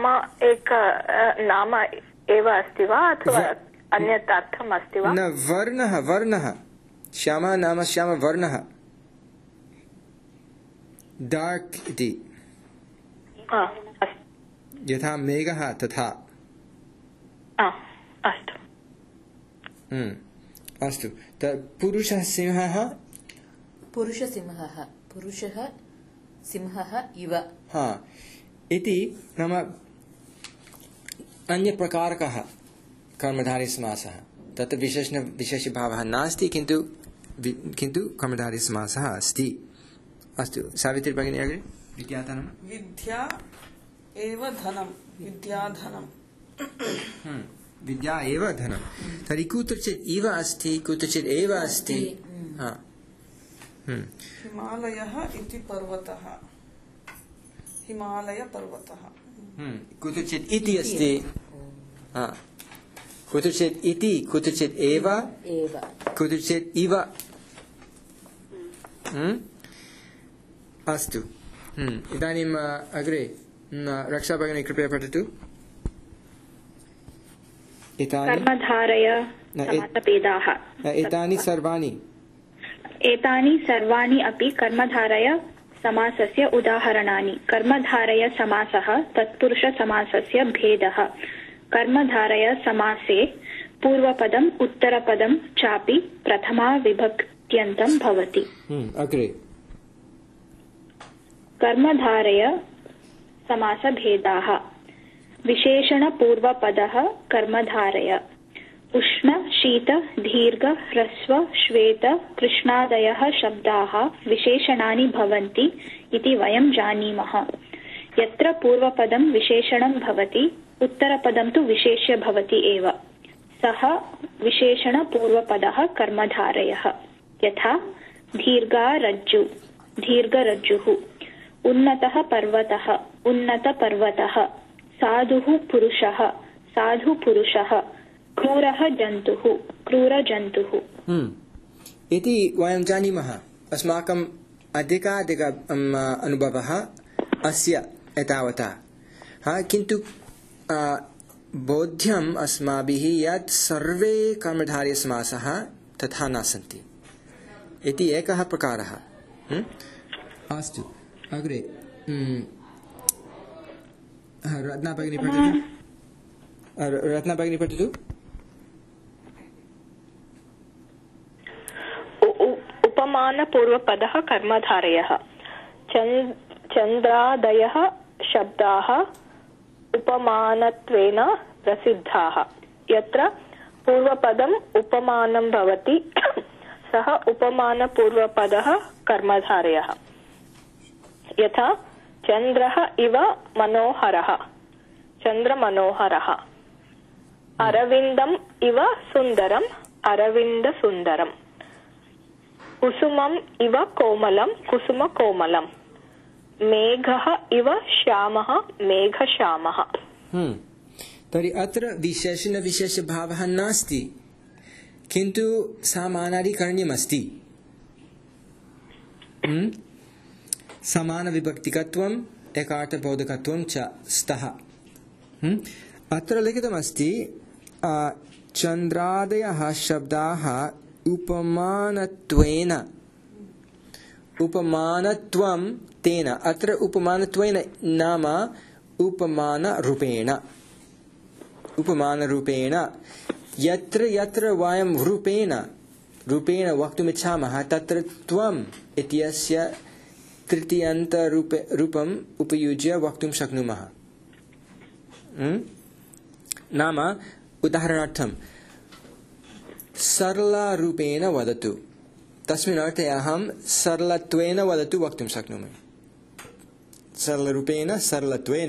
एव अस्ति वा अथवा अन्यत् अर्थम् अस्ति वा? न, वर्णः। श्यामः नाम श्यामवर्णः, डार्क् इति। यथा मेघः तथा। अस्तु, पुरुषः सिंहः। पुरुषः सिंहः इव। इति नाम अन्यप्रकारकः कर्मधारयसमासः। तत्र विशेषभावः नास्ति, किन्तु कर्मधारयसमासः अस्ति। अस्तु, सावित्री भगिनी अग्रे। विद्याधनं। विद्या एव धनं। विद्याधनं। विद्या एव धनं। तर्हि कुत्रचित् इव अस्ति, कुत्रचित् एव अस्ति। हिमालयः इति पर्वतः। हिमालयपर्वतः। कुत्रचित् इति अस्ति, कुत्रचित् इति, कुत्रचित् एव, कुत्रचित् इव। अस्तु, इदानीम् अग्रे रक्षा भगिनी कृपया पठतु। कर्मधारय समासभेदाः। एतानि सर्वाणि अपि कर्मधारय समासस्य उदाहरणानि। कर्मधारय समासः तत्पुरुषसमासस्य भेदः। कर्मधारय समासे पूर्वपदम् उत्तरपदं चापि प्रथमा विभक्त्यन्तं भवति। अग्रे। कर्मधारय समासभेदाः। विशेषणपूर्वपदः कर्मधारय। उष्ण, शीत, दीर्घ, ह्रस्व, श्वेत, कृष्णादयः शब्दाः विशेषणानि भवन्ति इति वयं जानीमः। यत्र पूर्वपदं विशेषणं भवति, उत्तरपदं तु विशेष्य भवति एव। सः विशेषणपूर्वपदः कर्मधारयः। यथा दीर्घारज्जु, दीर्घरज्जुः। उन्नतः पर्वतः, उन्नतपर्वतः। साधुः पुरुषः, साधुपुरुषः। क्रूरः जन्तुः, क्रूरजन्तुः। इति वयं जानीमः। अस्माकम् अधिकाधिक अनुभवः अस्य एतावता। किन्तु बोध्यम् अस्माभिः यत् सर्वे कर्मधारयसमासः तथा न सन्ति इति एकः प्रकारः। अस्तु, अग्रे रत्ना भगिनी पठतु। उपमानपूर्वपदः कर्मधारयः। चन्द्रादयः शब्दाः उपमानत्वेन प्रसिद्धाः। यत्र पूर्वपदम् उपमानं भवति सः उपमानपूर्वपदः कर्मधारयः। यथा चन्द्रः इव मनोहरः, चन्द्रमनोहरः। अरविन्दम् इव सुन्दरम्, अरविन्दसुन्दरम्। कुसुमम् इव कोमलं, कुसुमकोमलम्। मेघः इव श्यामः, मेघश्यामः। तर्हि अत्र विशेषणविशेषभावः नास्ति, किन्तु समानाधिकरण्यमस्ति। समानविभक्तिकत्वम् एकार्थबोधकत्वं च स्तः। अत्र लिखितमस्ति चन्द्रादयः शब्दाः उपमानत्वेन, उपमानत्वं तेन। अत्र उपमानत्वेन नाम उपमानरूपेण, उपमानरूपेण। यत्र यत्र वयं रूपेण वक्तुमिच्छामः तत्र त्वम् इत्यस्य तृतीयान्तरूपम् उपयुज्य वक्तुं शक्नुमः। नाम उदाहरणार्थं सरलरूपेण वदतु, तस्मिन् अर्थे अहं सरलत्वेन वदतु वक्तुं शक्नोमि। सरलरूपेण, सरलत्वेन।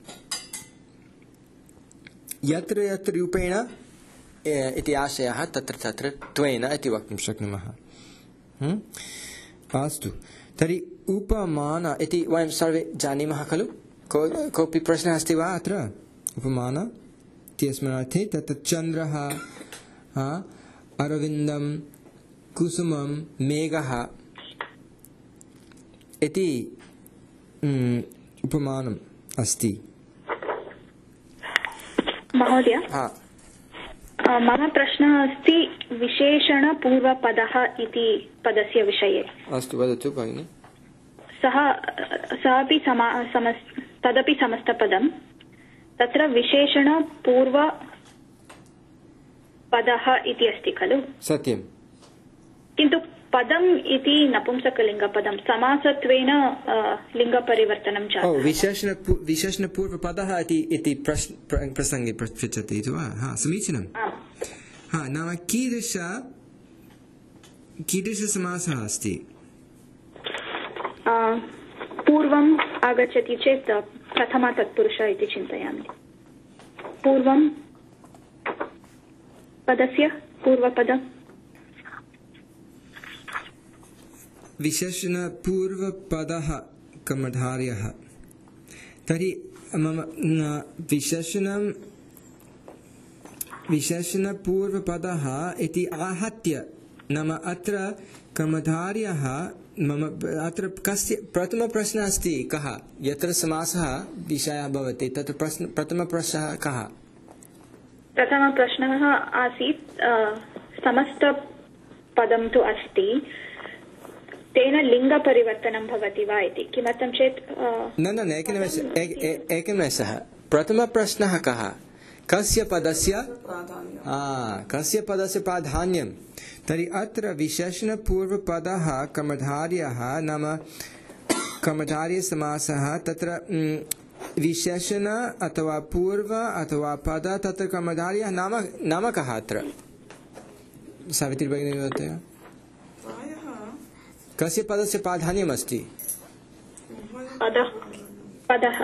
यत्र यत्र रूपेण इति आशयः तत्र तत्र त्वेन इति वक्तुं शक्नुमः। अस्तु, तर्हि उपमान इति वयं सर्वे जानीमः खलु। कोऽपि प्रश्नः अस्ति वा अत्र? उपमान इत्यस्मिन् अर्थे तत्र चन्द्रः, अरविन्दं, कुसुमं, मेघः इति उपमानम् अस्ति। महोदय, मम प्रश्नः अस्ति विशेषणपूर्वपदः इति पदस्य विषये। अस्तु, वदतु भगिनि। सः अपि तदपि समस्तपदं। तत्र विशेषणपूर्वपदः इति अस्ति खलु? सत्यं। किन्तु पदम् इति नपुंसकलिङ्गपदं, समासत्वेन लिङ्गपरिवर्तनं जातम्। विशेषणपूर्वपदः इति प्रसङ्गे पृच्छति वा? समीचीनं। नाम कीदृशसमासः अस्ति? पूर्वम् आगच्छति चेत् प्रथमा तत्पुरुष इति चिन्तयामि। पूर्वं पदस्य पूर्वपदम् विशेषणपूर्वपदः कर्मधारयः। तर्हि मम विशेषणपूर्वपदः इति आहत्य, नाम अत्र कर्मधारयः। मम अत्र कस्य प्रथमप्रश्नः अस्ति कः? यत्र समासः विषयः भवति तत्र प्रथमप्रश्नः कः? प्रथमप्रश्नः आसीत् समस्तपदं तु अस्ति, तेन लिङ्गपरिवर्तनं भवति वा इति। किमर्थं चेत् एकनिमेषः। प्रथमप्रश्नः कः? कस्य पदस्य प्राधान्यं? तर्हि अत्र विशेषणपूर्वपदः कर्मधारयः, नाम कर्मधारयसमासः। तत्र विशेषण अथवा पूर्व अथवा पद, तत्र कर्मधारयः नाम कः? अत्र सावित्री भगिनी वदतु। कस्य पदस्य प्राधान्यम् अस्ति? पदः।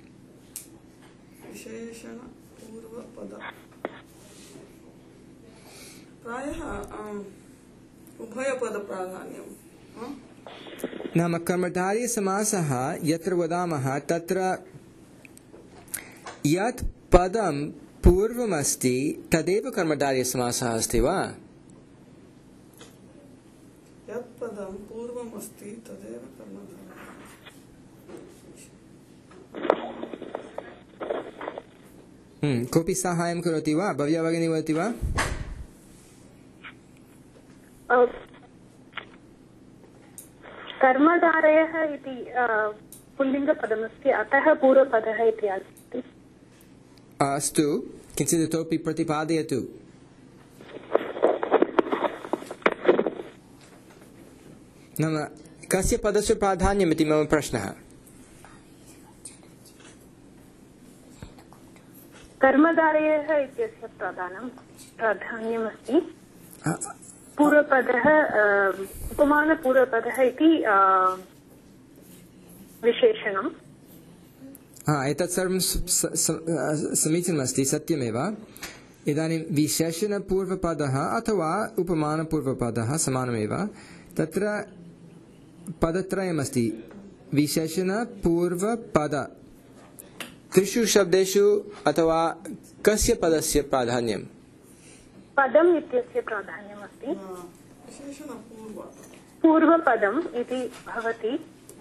प्रायः उभयपदप्राधान्यं। नाम कर्मधारयसमासः यत्र वदामः तत्र यत् पदं पूर्वमस्ति तदेव कर्मधारयसमासः अस्ति वा? यत् पदं पूर्वमस्ति तदेव कर्मधारयः। कोऽपि साहाय्यं करोति वा? भव्या भगिनी वदति वा? कर्मधारयः इति पुल्लिङ्गपदमस्ति, अतः पूर्वपदः इति अस्ति। अस्तु, किञ्चित् इतोपि प्रतिपादयतु। नाम कस्य पदस्य प्राधान्यमिति मम प्रश्नः। कर्मधारयः इत्यस्य प्राधान्यमस्ति। पूर्वपदः उपमानपूर्वपदः इति विशेषणम्। एतत् सर्वं समीचीनमस्ति, सत्यमेव। इदानीं विशेषणपूर्वपदः अथवा उपमानपूर्वपदः समानमेव। तत्र पदत्रयमस्ति, विशेषणपूर्वपद। त्रिषु शब्देषु अथवा कस्य पदस्य प्राधान्यम्? पदम् इत्यस्य प्राधान्यमस्ति। पूर्वपदम् इति भवति।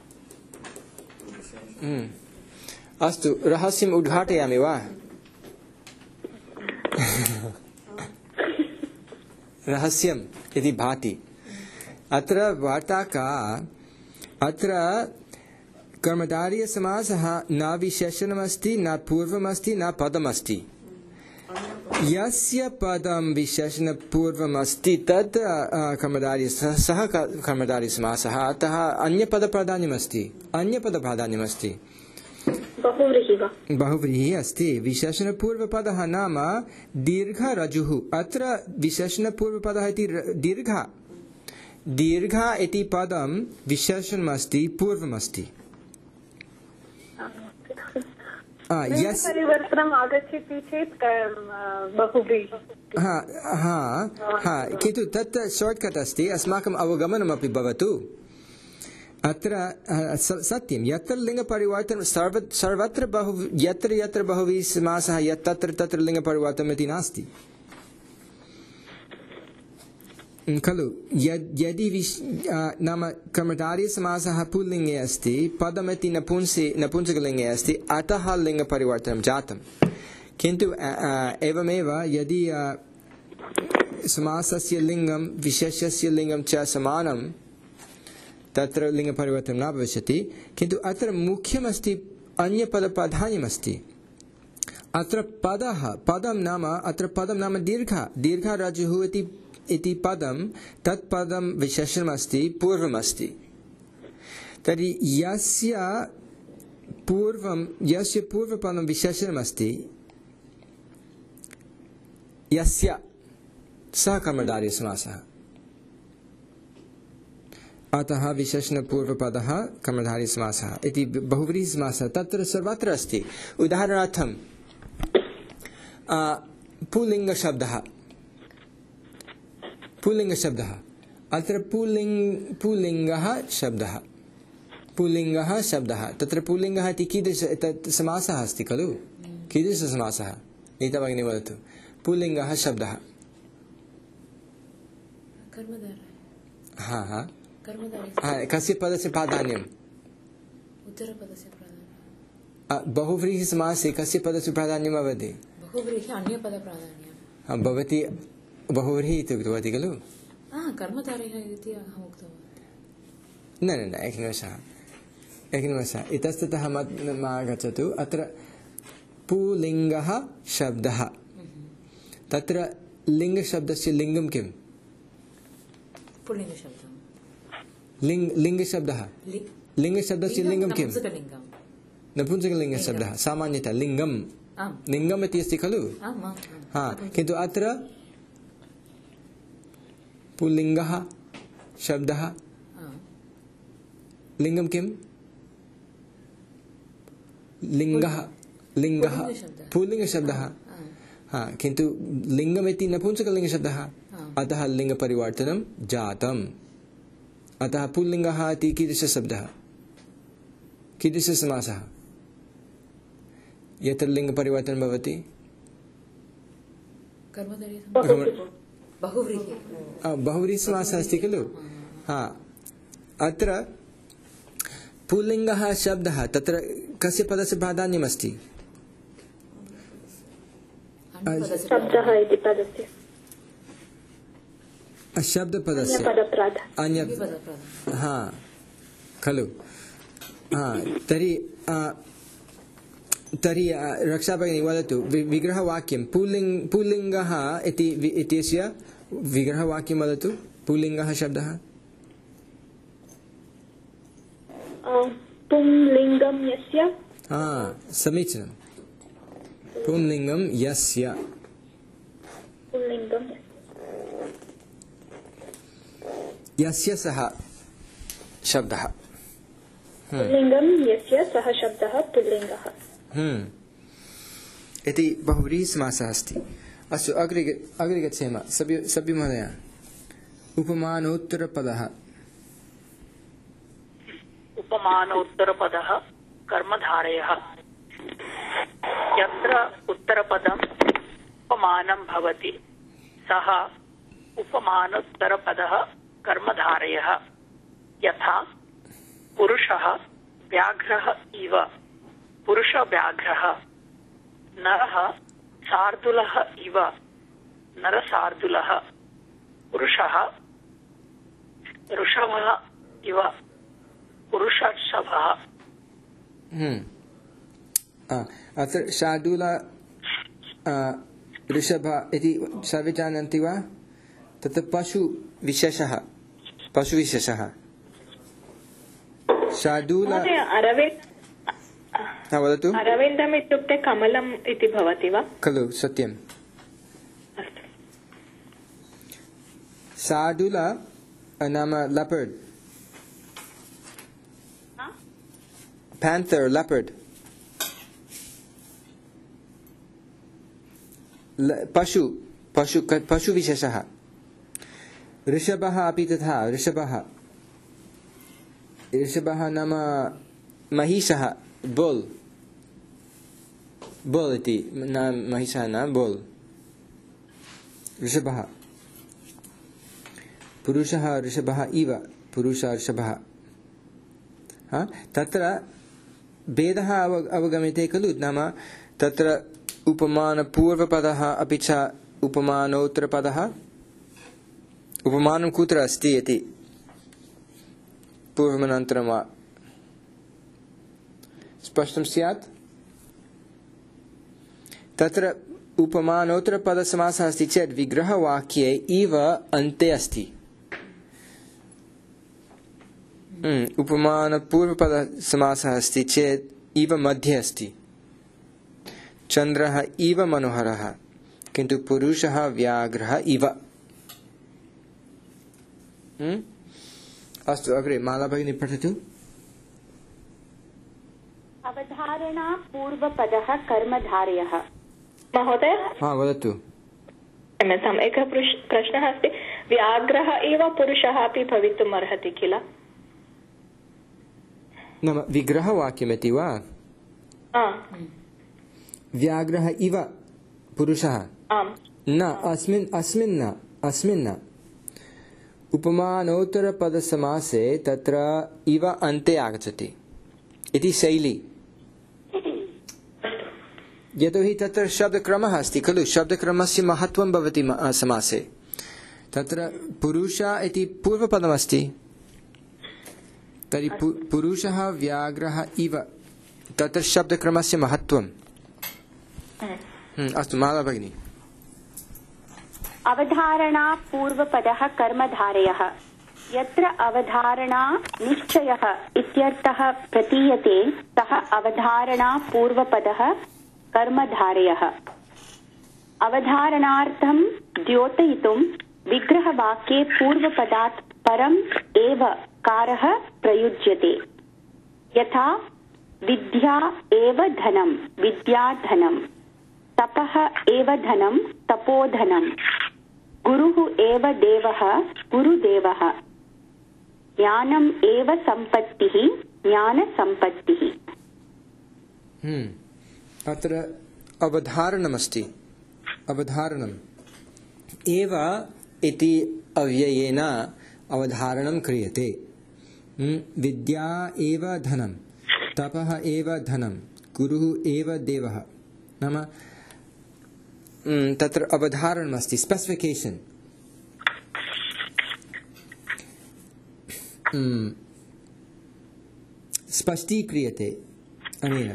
अस्तु, रहस्यम् उद्घाटयामि वा? रहस्यम् इति भाति। अत्र वार्ता का? अत्र कर्मधारयसमासः न विशेषणमस्ति, न पूर्वमस्ति, न पदमस्ति। यस्य पदं विशेषणपूर्वमस्ति तत् सः कर्मधारयसमासः। अतः अन्यपदप्राधान्यमस्ति। बहुव्रीहिः अस्ति। विशेषणपूर्वपदः नाम दीर्घरजुः। अत्र विशेषणपूर्वपदः इति दीर्घ इति पदं विशेषणमस्ति, पूर्वमस्ति। परिवर्तनम् आगच्छति चेत् बहुव्रीहि। किन्तु तत् शार्ट्कट् अस्ति, अस्माकम् अवगमनमपि भवतु। अत्र सत्यं यत्र लिङ्गपरिवर्तनं सर्वत्र यत्र यत्र बहुव्रीहि समासः तत्र तत्र लिङ्गपरिवर्तनम् इति नास्ति खलु। यदि नाम कर्मधारयसमासः पुल्लिङ्गे अस्ति, पदमिति नपुंसकलिङ्गे अस्ति, अतः लिङ्गपरिवर्तनं जातं। किन्तु एवमेव यदि समासस्य लिङ्गं विशेषस्य लिङ्गं च समानं, तत्र लिङ्गपरिवर्तनं न भविष्यति। किन्तु अत्र मुख्यमस्ति अन्यपदप्राधान्यमस्ति। अत्र पदं नाम दीर्घरजुः इति पदं, तत् पदं विशेषणमस्ति, पूर्वमस्ति। तर्हि यस्य पूर्वपदं विशेषणमस्ति, यस्य सः कर्मधारयसमासः। अतः विशेषणपूर्वपदः कर्मधारयसमासः इति बहुव्रीहिसमासः तत्र सर्वत्र अस्ति। उदाहरणार्थं पुल्लिङ्गशब्दः अत्र पुल्लिङ्गः शब्दः तत्र पुल्लिङ्गः इति कीदृश समासः अस्ति खलु? कीदृशसमासः? नीता भगिनी वदतु। पुल्लिङ्गः शब्दः कस्य पदस्य प्राधान्यम्? बहुव्रीहिसमासे कस्य पदस्य प्राधान्यं भवति? भवती बहुव्रीहि इति उक्तवती खलु? न एकनिमेषः इतस्ततः आगच्छतु। अत्र पुल्लिङ्गः शब्दः, तत्र लिङ्गशब्दस्य लिङ्गं किम्? लिङ्गशब्दस्य लिङ्गं किम्? नपुंसकलिङ्गशब्दः। सामान्यतः लिङ्गम् इति अस्ति खलु? किन्तु अत्र पुल्लिङ्गः शब्दः, लिङ्गं किम्? लिङ्गः पुल्लिङ्गशब्दः। किन्तु लिङ्गमिति नपुंसकलिङ्गशब्दः, अतः लिङ्गपरिवर्तनं जातम्। अतः पुल्लिङ्गः इति कीदृशशब्दः? कीदृशसमासः? यत्र लिङ्गपरिवर्तनं भवति बहुव्रीहिसमासः अस्ति खलु? अत्र पुल्लिङ्गः शब्दः, तत्र कस्य पदस्य प्राधान्यमस्ति? शब्दः इति पदस्य शब्दपदस्य अन्य हा खलु तर्हि रक्षा भगिनी वदतु विग्रहवाक्यं पुल्लिङ्गः इत्यस्य विग्रहवाक्यं वदतु पुल्लिङ्गः शब्दः पुंलिङ्गं यस्य समीचीनं पुंलिङ्गं यस्य पुल्लिङ्गं यस्य सः शब्दः पुल्लिङ्गं यस्य सः शब्दः पुल्लिङ्गः इति बहुव्रीहिसमासः अस्ति अस्तु अग्रे गच्छेम सभ्य महोदय उपमानोत्तरपदः उपमानोत्तरपदः कर्मधारयः यत्र उत्तरपदम् उपमानं भवति सः उपमानोत्तरपदः कर्मधारयः यथा पुरुषः व्याघ्रः इव पुरुषव्याघ्रः नरः शार्दूलः इव नरशार्दूलः पुरुषः ऋषभः इव पुरुषर्षभः अत्र शार्दूल ऋषभ इति सर्वे जानन्ति वा तत्र पशुविशेषः शार्दूल वदतु अरविन्दम् इत्युक्ते कमलम् इति भवति वा खलु सत्यं शार्दूल नाम लेपर्ड पैंथर लेपर्ड पशुविशेषः ऋषभः अपि तथा ऋषभः नाम महिषः बुल् इति महिषः न बुल् ऋषभः पुरुषः ऋषभः इव पुरुषः ऋषभः तत्र भेदः अवगम्यते खलु नाम तत्र उपमानपूर्वपदः अपि च उपमानोत्तरपदः उपमानं कुत्र अस्ति इति पूर्वमनन्तरं वा स्पष्टं स्यात् तत्र उपमानोत्तरपदसमासः अस्ति चेत् विग्रहवाक्ये इव अन्ते अस्ति उपमानपूर्वपदसमासः अस्ति चेत् इव मध्ये अस्ति चन्द्रः इव मनोहरः किन्तु पुरुषः व्याघ्रः इव अस्तु अग्रे माला भगिनी पठतु अवधारणा पूर्वपदः कर्मधारयः महोदय वदतु एकः प्रश्नः अस्ति व्याघ्रः एव पुरुषः अपि भवितुम् अर्हति किल नाम विग्रहवाक्यमिति वा व्याघ्रः इव पुरुषः न अस्मिन् न उपमानोत्तरपदसमासे तत्र इव अन्ते आगच्छति इति शैली यतोहि तत्र शब्दक्रमः अस्ति खलु शब्दक्रमस्य महत्त्वं भवति समासे तत्र पुरुष इति पूर्वपदमस्ति तर्हि पुरुषः व्याघ्रः इव तत्र शब्दक्रमस्य महत्त्वम् अस्तु माला भगिनी अवधारणा पूर्वपदः कर्मधारयः यत्र अवधारणा निश्चयः इत्यर्थः प्रतीयते सः अवधारणा पूर्वपदः कर्मधारयः अवधारणार्थं द्योतयितुं विग्रहवाक्ये पूर्वपदात् परम् एव कारः प्रयुज्यते यथा विद्या एव धनं विद्याधनं तपः एव धनं तपोधनं गुरुः एव देवः गुरुदेवः ज्ञानम् एव सम्पत्तिः ज्ञानसम्पत्तिः अत्र अवधारणमस्ति अवधारणम् एव इति अव्ययेन अवधारणं क्रियते विद्या एव धनं तपः एव धनं गुरुः एव देवः नाम तत्र अवधारणमस्ति, स्पेसिफिकेशन्। स्पष्टीक्रियते अनेन।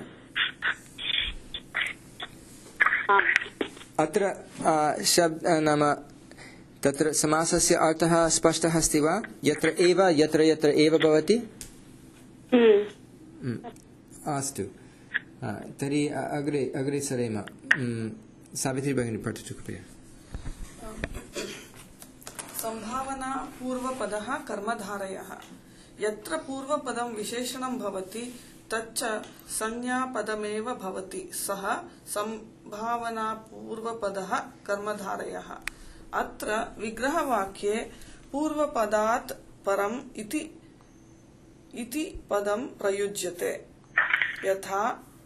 अत्र नाम तत्र समासस्य अर्थः स्पष्टः अस्ति वा? यत्र एव यत्र यत्र एव भवति। अस्तु, तर्हि अग्रे सरेम। सावित्री भगिनी पठतु कृपया। संभावना पूर्वपदः कर्मधारयः। यत्र पूर्वपदं विशेषणं भवति तच्च संज्ञापदमेव भवति, सः संभावना पूर्वपदः कर्मधारयः। अत्र विग्रहवाक्ये पूर्वपदात् परम् इति पदं प्रयुज्यते। यथा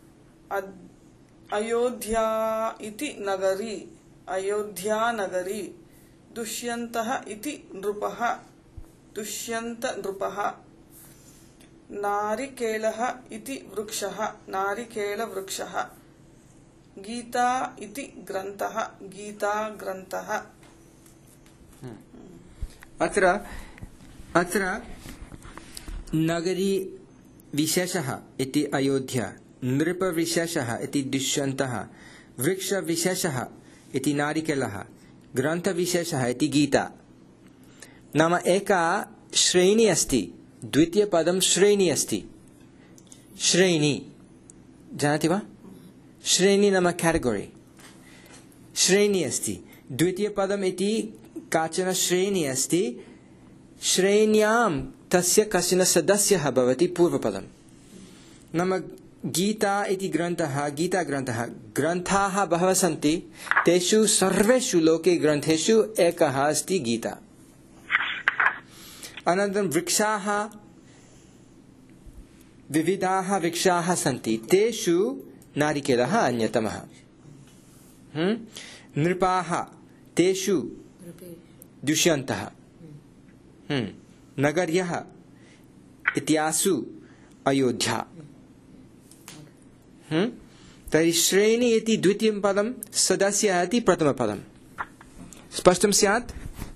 अयोध्या इति नगरी, अयोध्यानगरी। दुष्यन्तः इति नृपः, दुष्यन्तनृपः। नारिकेलः इति वृक्षः, नारिकेलवृक्षः। गीता इति ग्रन्थः, गीताग्रन्थः। अत्र नगरी विशेषः इति अयोध्या, नृपविशेषः इति दुष्यन्तः, वृक्षविशेषः इति नारिकेलः, ग्रन्थविशेषः इति गीता। नाम एका श्रेणी अस्ति, द्वितीयपदं श्रेणी अस्ति। श्रेणी जानाति वा? श्रेणी नाम कैटेगरी, श्रेणी अस्ति। द्वितीयपदम् इति काचन श्रेणी अस्ति। श्रेण्यां तस्य कश्चन सदस्यः भवति पूर्वपदं। नाम गीता इति ग्रन्थः, गीताग्रन्थः। ग्रन्थाः बहवः सन्ति, तेषु सर्वेषु लोके ग्रन्थेषु एकः अस्ति गीता। अनन्तरं वृक्षाः, विविधाः वृक्षाः सन्ति, तेषु नारिकेलः अन्यतमः। नृपाः, तेषु दुष्यन्तः। नगर्यः इत्यासु अयोध्या। तर्हि श्रेणी इति द्वितीयं पदं, सदस्यः इति प्रथमपदं। स्पष्टं स्यात्?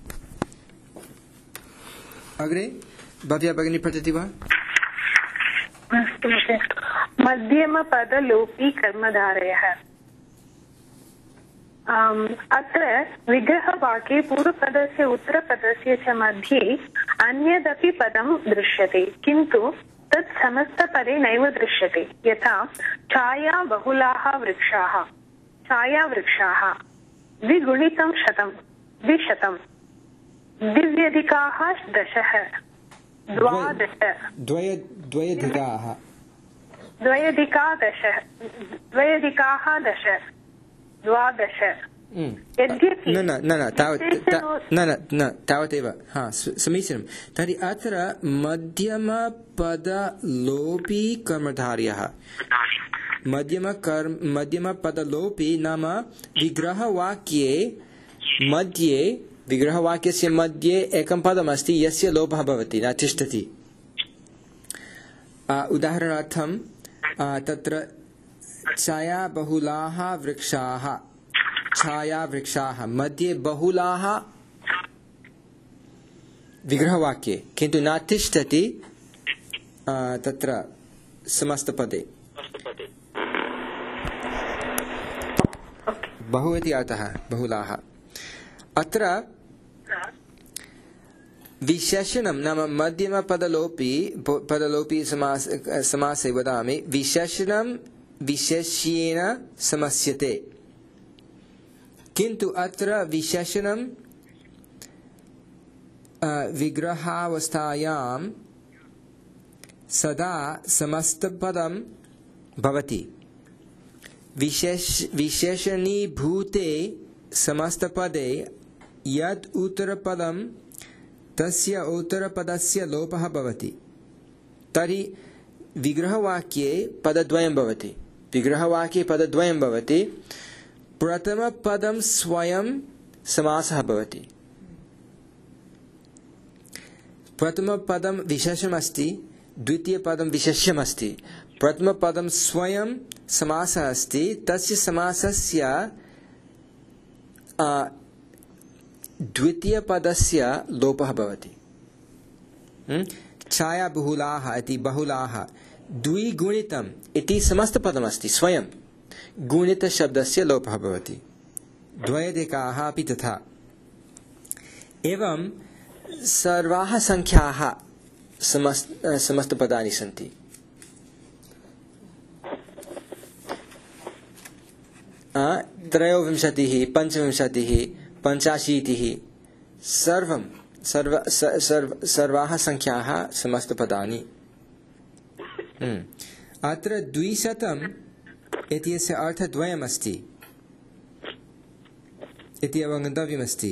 अग्रे भव्या भगिनी पठति वा? अस्तु महोदय। मध्यमपदलोपी कर्मधारयः। अत्र विग्रहवाक्ये पूर्वपदस्य उत्तरपदस्य च मध्ये अन्यदपि पदं दृश्यते, किन्तु तत् समस्तपदे नैव दृश्यते। यथा छाया बहुलाः वृक्षाः, छायावृक्षाः। द्विगुणितं शतं, द्विशतं। दिव्यधिकाः दशः, द्वादश। द्वयधिकाः, द्वयधिकाः दश, द्वादश। यद्यपि तावदेव। समीचीनं। तर्हि अत्र मध्यमपदलोपी कर्मधारयः। मध्यमपदलोपी नाम विग्रहवाक्यस्य मध्ये एकं पदमस्ति यस्य लोपः भवति, न तिष्ठति। उदाहरणार्थं तत्र छाया बहुलाः वृक्षाः, छायावृक्षाः मध्ये बहुलाः विग्रहवाक्ये, किन्तु न तिष्ठति तत्र समस्तपदे। बहु इति अर्थः, बहुलाः। अत्र विशेषणं नाम मध्यमपदलोपी समासे वदामि। विशेषणं विशेष्येन समस्यते, किन्तु अत्र विशेषणं विग्रहावस्थायां सदा समस्तपदं भवति। विशेषणीभूते समस्तपदे यद् उत्तरपदं तस्य उत्तरपदस्य लोपः भवति। तर्हि विग्रहवाक्ये पदद्वयं भवति। प्रथमपदं स्वयं समासः भवति। प्रथमपदं विशेषणमस्ति, द्वितीयपदं विशेष्यमस्ति। प्रथमपदं स्वयं समासः अस्ति, तस्य समासस्य द्वितीयपदस्य लोपः भवति। छायाबहुलाः इति बहुलाः द्विगुणितम् इति समस्तपदमस्ति, स्वयं गुणितशब्दस्य लोपः भवति। द्वयधिकाः अपि तथा। एवं सर्वाः संख्याः समस्तपदानि सन्ति। त्रयोविंशतिः, पञ्चविंशतिः, 85, सर्वाः संख्याः समस्तपदानि। अत्र 200 इत्यस्य अर्थद्वयमस्ति इति अवगन्तव्यमस्ति।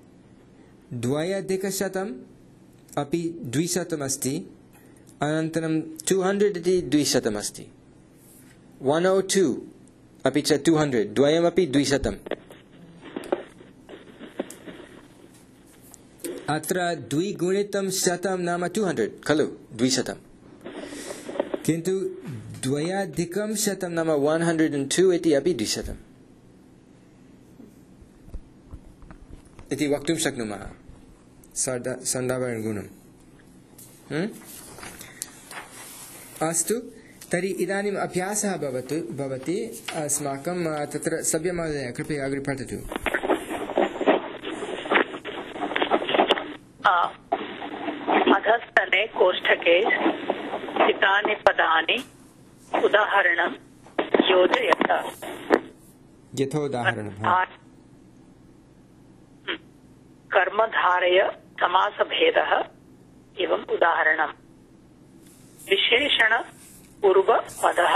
2+100 अपि 200 अस्ति, अनन्तरं 200 इति 200 अस्ति। 102 अपि च 200, द्वयमपि 200। अत्र 2 गुणितं 100 नाम 200 खलु, 200। किन्तु 2+100 नाम 102 इति अपि 200 इति वक्तुं शक्नुमः सन्धावरणगुणम्। अस्तु, तर्हि इदानीम् अभ्यासः भवति अस्माकं। तत्र सभ्यमहोदय कृपया अग्रे पठतु। अधस्तने कोष्ठके स्थितानि पदानि उदाहरणं योजयत। यथोदाहरणं कर्मधारय समासभेदः एवं उदाहरणं। विशेषण पूर्वपदः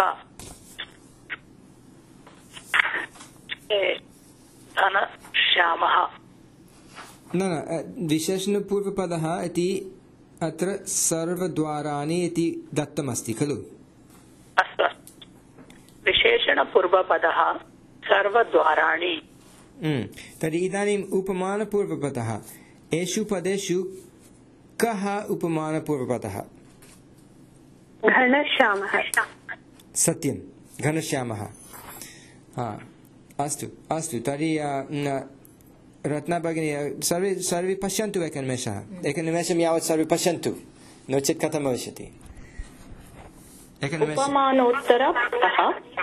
धनश्यामः। न विशेषणपूर्वपदः इति अत्र सर्वद्वाराणि इति दत्तमस्ति खलु। अस्तु, विशेषणपूर्वपदः सर्वद्वाराणि। तर्हि इदानीम् उपमानपूर्वपदः। एषु पदेषु कः उपमानपूर्वपदः? घनश्यामः। सत्यं, घनश्यामः। अस्तु अस्तु, तर्हि रत्ना भगिनी सर्वे पश्यन्तु एकनिमेषं यावत् सर्वे पश्यन्तु, नो चेत् कथं भविष्यति। उपमानोत्तरपदः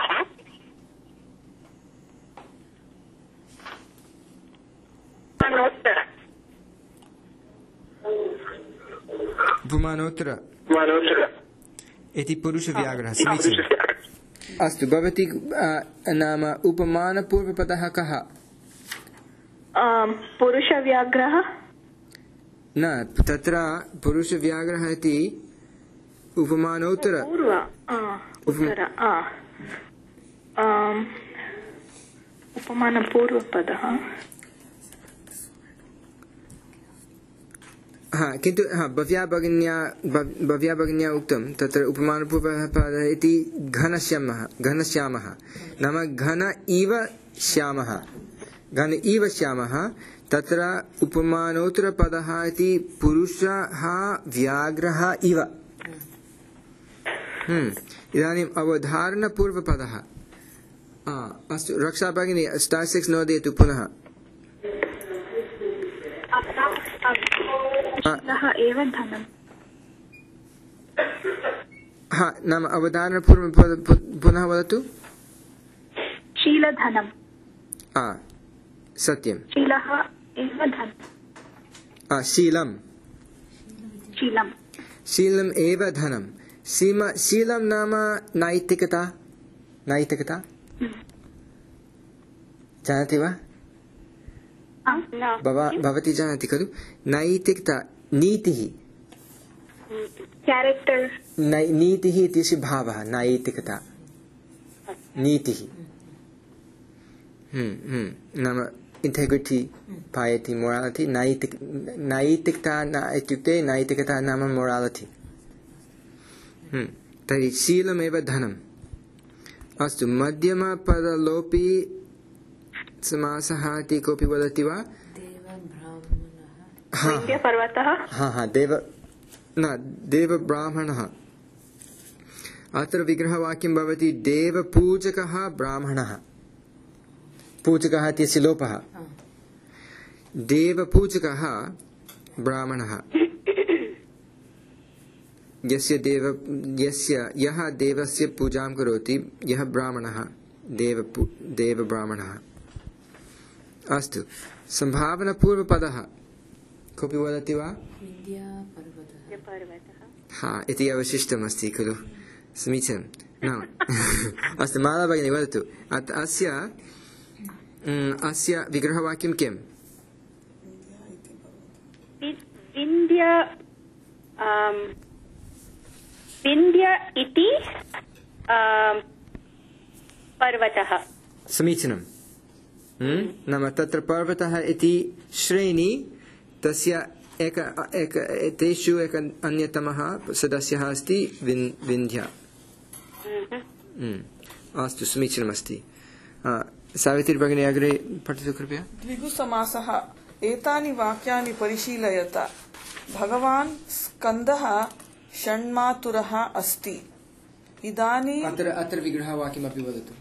उपमानोत्तर इति पुरुषव्याघ्रः। समीचीनम्। अस्तु, भवती नाम उपमानपूर्वपदः कः? पुरुषव्याघ्रः न, तत्र पुरुषव्याघ्रः इति उपमानोत्तर उपमानपूर्वपदः। किन्तु भव्या भगिन्या उक्तं तत्र उपमानपूर्वपदः इति घनश्यामः नाम घन इव श्यामः। तत्र उपमानोत्तरपदः इति पुरुषः व्याघ्रः इव। इदानीम् अवधारणपूर्वपदः। अस्तु, रक्षा भगिनी *6 नोदयतु पुनः। एव धनम्। नाम अवधारणपूर्वं पुनः वदतु। शीलधनम्। सत्यं, शीलः एव धनम्। शीलम् एव धनं। शीलं नाम नैतिकता। जानाति वा? भवती जानाति खलु? नैतिकता, नीतिः। कैरेक्टर्। नीतिः इत्यस्य भावः नैतिकता, नीतिः। नाम इंटेग्रिटी, पायति, मोरालिटी। नैतिकता इत्युक्ते नैतिकता नाम मोरालिटी। तर्हि शीलमेव धनम्। अस्तु, मध्यमपदलोपी समासः इति कोऽपि वदति वा? देवब्राह्मणः। अत्र विग्रहवाक्यं भवति देवपूजकः ब्राह्मणः। पूजकः इत्यस्य लोपः। देवपूजकः ब्राह्मणः यः देवस्य पूजां करोति यः ब्राह्मणः देवब्राह्मणः। अस्तु सम्भावनपूर्वपदः कोऽपि वदति वा? हा इति अवशिष्टमस्ति खलु समीचीनं नाम अस्तु माला भगिनी वदतु अस्य विग्रहवाक्यं किम्? विन्ध्य इति पर्वतः। समीचीनं। नाम तत्र पर्वतः इति श्रेणी तस्य तेषु एक अन्यतमः सदस्यः अस्ति विन्ध्य। अस्तु समीचीनमस्ति। सावित्री भगिनी अग्रे पठतु कृपया। द्विगुसमासः एतानि वाक्यानि परिशीलयत। भगवान् स्कन्दः षण्मातुरः अस्ति। इदानीं अत्र विग्रहवाक्यमपि वदतु।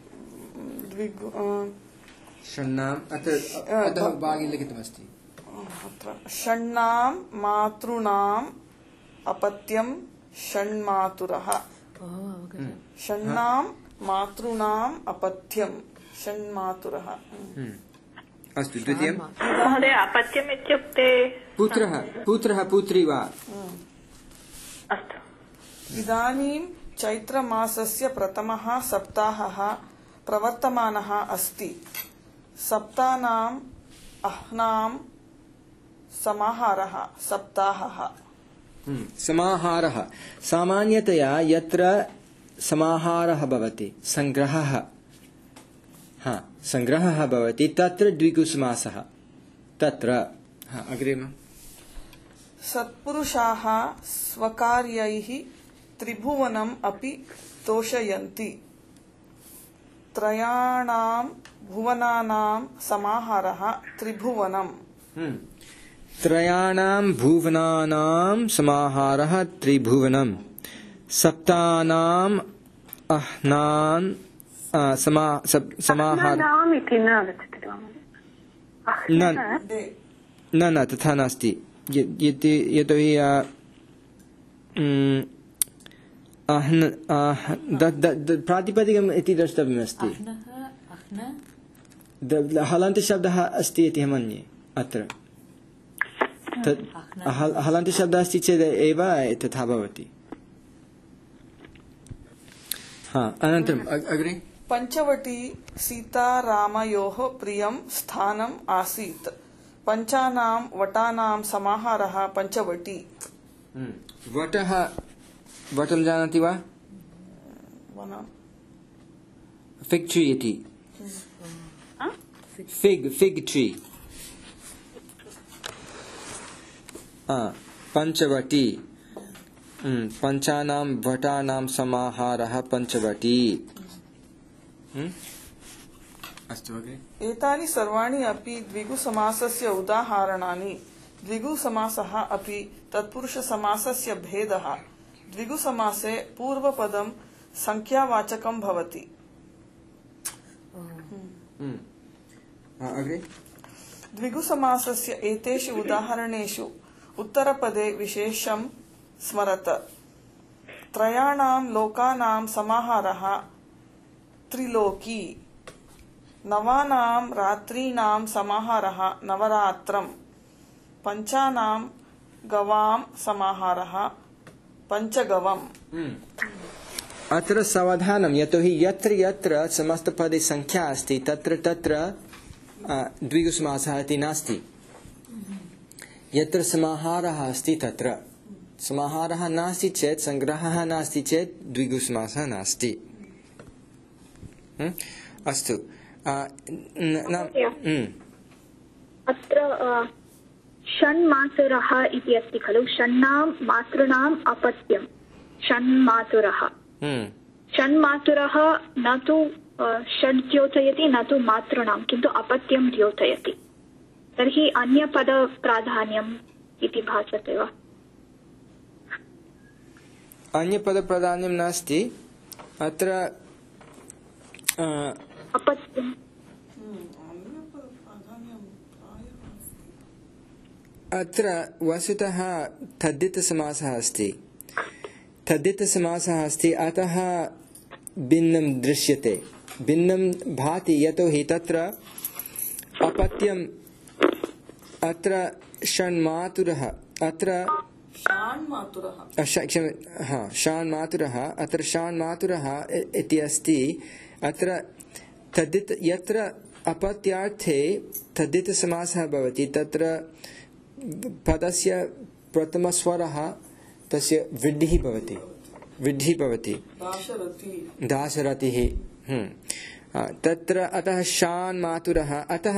षण्णाम् अत्र भागे लिखितमस्ति। षण्णां मातॄणाम् अपत्यं षण्मातुरः। षण्णां मातॄणाम् अपत्यं षण्मातुरः। अस्तु द्वितीयं। महोदय अपत्यम् इत्युक्ते पुत्रः पुत्री वा? अस्तु। इदानीं चैत्रमासस्य प्रथमः सप्ताहः प्रवर्तमानः अस्ति। सप्तानाम् अह्नां समाहारः सप्ताहः। समाहारः सामान्यतया यत्र समाहारः भवति संग्रहः भवति तत्र द्विगुसमासः तत्र। अग्रिम। सत्पुरुषाः स्वकार्यैः त्रिभुवनम् अपि तोषयन्ति। त्रयाणां भुवनानां समाहारः त्रिभुवनम्। त्रयाणां भुवनानां समाहारः त्रिभुवनम्। सप्तानाम् अह्नान् समाहारः न तथा नास्ति। यतोहि प्रातिपदिकम् इति द्रष्टव्यमस्ति। हलन्तशब्दः अस्ति इति मन्ये अत्र। हलन्तशब्दः अस्ति चेत् एव तथा भवति। अनन्तरम् अग्रे। पञ्चवटी सीतारामयोः प्रियं स्थानम् आसीत्। पञ्चानां वटानां समाहारः पञ्चवटी। वटं जानाति वा? फिग् ट्री इति। Fig tree. पञ्चवटी। पञ्चानां वटानां समाहारः पञ्चवटी। अस्तु अग्रे। एतानि सर्वाणि अपि द्विगुसमासस्य उदाहरणानि। द्विगुसमासः अपि तत्पुरुषसमासस्य भेदः। द्विगुसमासे पूर्वपदं संख्यावाचकं भवति। अग्रे। द्विगुसमासस्य एतेषु उदाहरणेषु उत्तरपदे विशेषं स्मरत। त्रयाणां लोकानां समाहारः त्रिलोकी। नवानां रात्रीणां समाहारः नवरात्रम्। पञ्चानां गवां समाहारः पञ्चगवम्। अत्र सावधानं यतोहि यत्र यत्र समस्तपदे संख्या अस्ति तत्र तत्र द्विगुसमासः इति नास्ति। यत्र समाहारः अस्ति तत्र समाहारः नास्ति चेत् संग्रहः नास्ति चेत् द्विगुसमासः नास्ति। अस्तु। अत्र षण्मातुरः इति अस्ति खलु। षण्णां मातॄणाम् अपत्यं षण्मातुरः। षण्मातुरः न तु षड् द्योतयति न तु मातॄणां किन्तु अपत्यं द्योतयति। तर्हि अन्यपदप्राधान्यम् इति भासते वा? अन्यपदप्राधान्यं नास्ति अत्र। अपत्यम् अत्र वस्तुतः तद्धितसमासः अस्ति, तद्धितसमासः अस्ति, अतः भिन्नं दृश्यते, भिन्नं भाति, यतोहि तत्र अपत्यम्, अत्र षण्मातुरः, अत्र षाण्मातुरः, अत्र षाण्मातुरः इति अस्ति। अत्र तद्धित, यत्र अपत्यार्थे तद्धितसमासः भवति तत्र पदस्य प्रथमस्वरः तस्य वृद्धिः भवति, दाशरथिः। तत्र अतः शान्मातुरः, अतः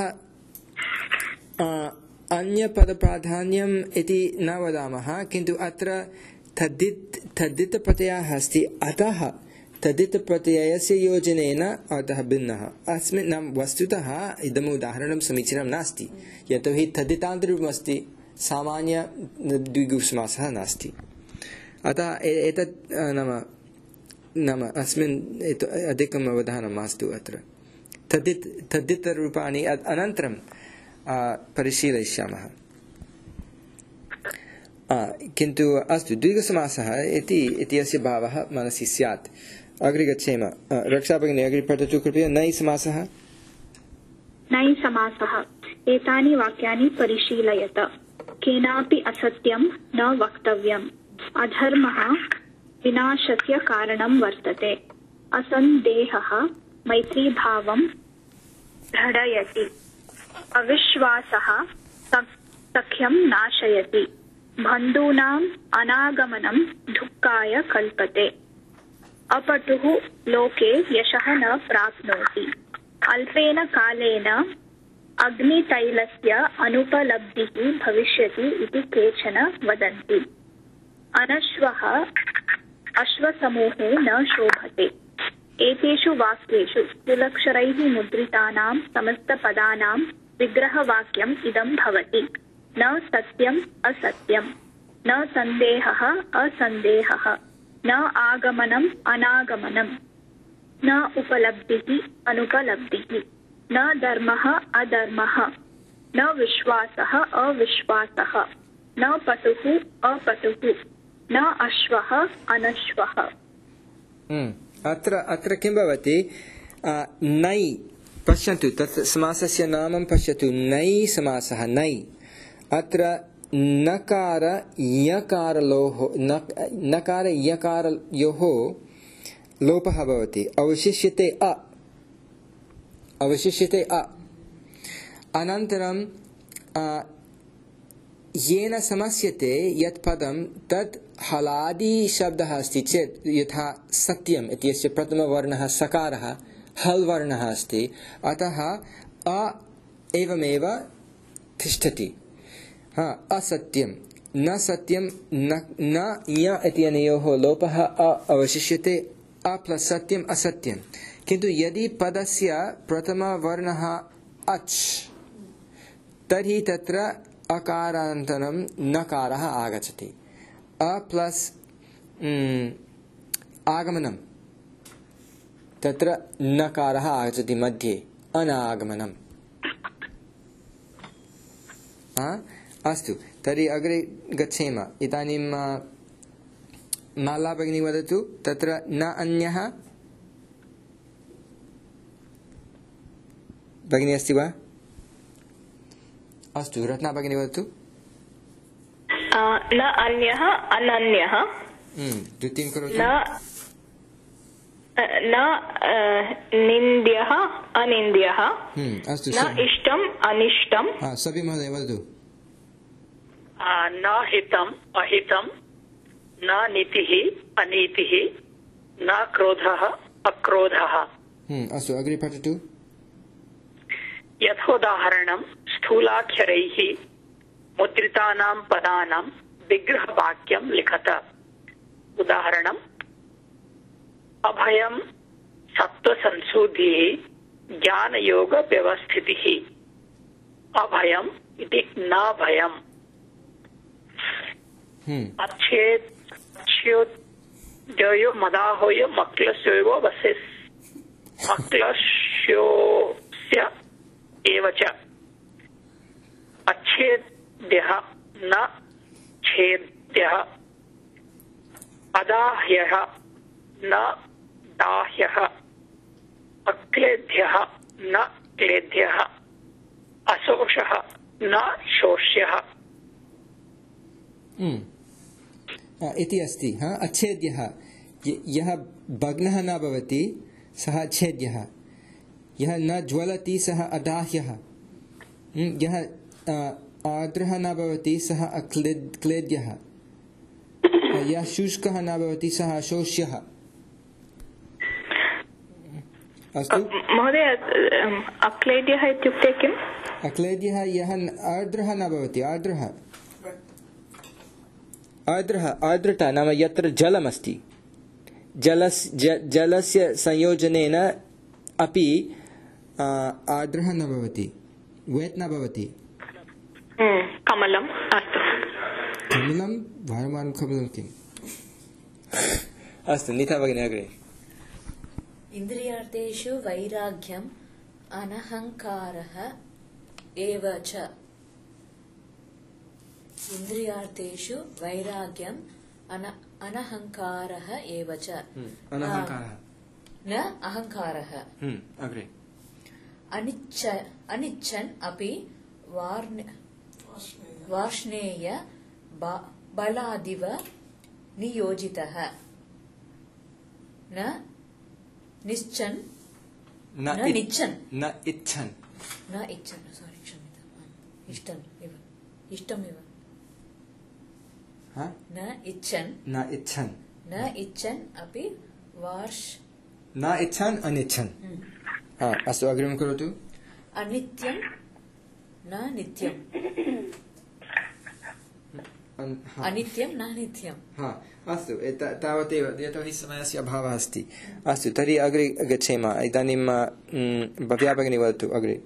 अन्यपदप्राधान्यम् इति न वदामः, किन्तु अत्र तद्धितप्रत्ययः अस्ति, अतः तद्धितप्रत्ययस्य योजनेन अतः भिन्नः। अस्मिन् नाम वस्तुतः इदम् उदाहरणं समीचीनं नास्ति, यतोहि तद्धितान्तरूपमस्ति, सामान्य द्विगुसमासः नास्ति। अतः एतत् नाम अस्मिन् अधिकम् अवधानं मास्तु। अत्र तद्धितरूपाणि अनन्तरं परिशीलयिष्यामः। किन्तु अस्तु, द्विगुसमासः इति अस्य भावः मनसि स्यात्। अग्रे गच्छेम। रक्षा भगिनी अग्रे पठतु कृपया। नै समासः। नै समासः एतानि वाक्यानि परिशीलयत। केनापि असत्यं न वक्तव्यम्। अधर्मः विनाशस्य कारणं वर्तते। असन्देहः मैत्रीभावं दृढयति। अविश्वासः सख्यं नाशयति। बन्धूनाम् अनागमनं दुःखाय कल्पते। अपटुः लोके यशः न प्राप्नोति। अल्पेन कालेन अग्नितैलस्य अनुपलब्धिः भविष्यति इति केचन वदन्ति। अनश्वः अश्वसमूहे न शोभते। एतेषु वाक्येषु कुलक्षरैः मुद्रितानां समस्तपदानां विग्रहवाक्यम् इदं भवति। न सत्यम् असत्यम्, न सन्देहः असन्देहः, न आगमनम् अनागमनम्, न उपलब्धिः अनुपलब्धिः, न धर्मः अधर्मः, न विश्वासः अविश्वासः, न पटुः अपटुः, न अश्वः अनश्वः। अत्र किं भवति? नै पश्यन्तु, तत् समासस्य नामं पश्यतु। नै समासः। नै अत्र नकार यकारयोः लोपः भवति। अवशिष्यते अ। अनन्तरं येन समस्यते यत् पदं तत् हलादि शब्दः अस्ति चेत्, यथा सत्यम् इत्यस्य प्रथमवर्णः सकारः हल् वर्णः अस्ति, अतः अ एवमेव तिष्ठति। असत्यं न सत्यं न य इत्यनयोः लोपः अवशिष्यते। अ प्लस् सत्यम् असत्यं। किन्तु यदि पदस्य प्रथमवर्णः अच्, तर्हि तत्र अकारानन्तरं नकारः आगच्छति। अ प्लस् आगमनं, तत्र नकारः आगच्छति मध्ये, अनागमनम्। अस्तु, तर्हि अग्रे गच्छेम। इदानीं माला भगिनी वदतु, तत्र न अन्यः भगिनी अस्ति वा? अस्तु, रत्ना भगिनी वदतु। न अन्यः अनन्यः। द्वितीयं करोतु। न निन्द्यः अनिन्द्यः। अस्तु, न इष्टम् अनिष्टम्। सबि महोदय वदतु। न हितम् अहितं, न नीतिः अनीतिः, न क्रोधः अक्रोधः। अस्तु, अग्रे पठतु। यथोदाहरणं स्थूलाक्षरैः मुद्रितानां पदानां विग्रहवाक्यं लिखत। उदाहरणम्: अभयं सत्त्वसंशुद्धिः ज्ञानयोगव्यवस्थितिः। अभयम् इति न भयम्। अच्छेद्यो मदाहोय मक्लस्योव वसेस् मक्लस्योस्य एव च। अच्छेद्यः न छेद्यः अदाह्यः न दाह्यः अक्लेद्यः न क्लेद्यः अशोषः न शोष्यः इति अस्ति। अच्छेद्यः यः भग्नः न भवति सः अच्छेद्यः, यः न ज्वलति सः अदाह्यः, यः आर्द्रः न भवति सः क्लेद्यः, यः शुष्कः न भवति सः अशोष्यः। अस्तु महोदय, अक्लेद्यः इत्युक्ते किम्? अक्लेद्यः यः आर्द्रः न भवति, आर्द्रता नाम यत्र जलमस्ति, जलस्य संयोजनेन अपि आर्द्रः न भवति, वेट् न भवति। कमलम्। अस्तु, कमलं वारं कमलं किम्? अस्तु, नीता भगिनी अग्रे। इन्द्रियार्थेषु वैराग्यम् अनहङ्कारः एव च। इन्द्रियार्थेषु वैराग्यम् अनहङ्कारः एव च। न अहङ्कारः। अग्रे। अनिच्छन् अपि वार्ष्णेय बलादिव नियोजितः। न निश्चन् न निच्छन् न इच्छन् न इच्छन् सॉरी क्षम्यताम् इष्टमिव न इच्छन् अपि न इच्छन् अनिच्छन्। अस्तु, अग्रिमं करोतु। अनित्यं न नित्यम्। अनित्यं न नित्यम्। अस्तु, तावदेव, यतोहि समयस्य अभावः अस्ति। अस्तु, तर्हि अग्रे गच्छेम। इदानीं भव्या भगिनी वदतु अग्रे।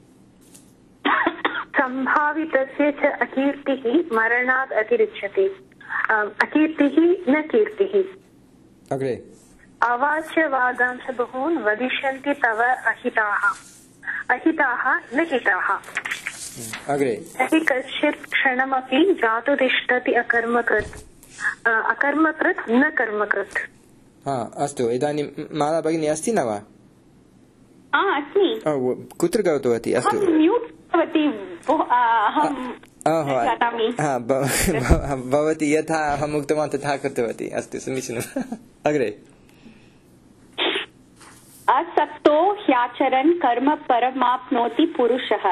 सम्भावितस्य च अकीर्तिः मरणात् अतिरिच्यते। अकीर्तिः न कीर्तिः। अग्रे। अवाच्यवादांश बहून् वदिष्यन्ति तव अहिताः न हिताः। अग्रे। तर्हि कश्चित् क्षणमपि जातु तिष्ठति अकर्मकृत् न कर्मकृत्। अस्तु, इदानीं माला भगिनी अस्ति न वा? अस्मि। कुत्र गतवती? अस्तु, भवती यथा अहम् उक्तवान् तथा कृतवती। अस्तु, समीचीनम्। अग्रे। असक्तो ह्याचरन् कर्म परमाप्नोति पुरुषः।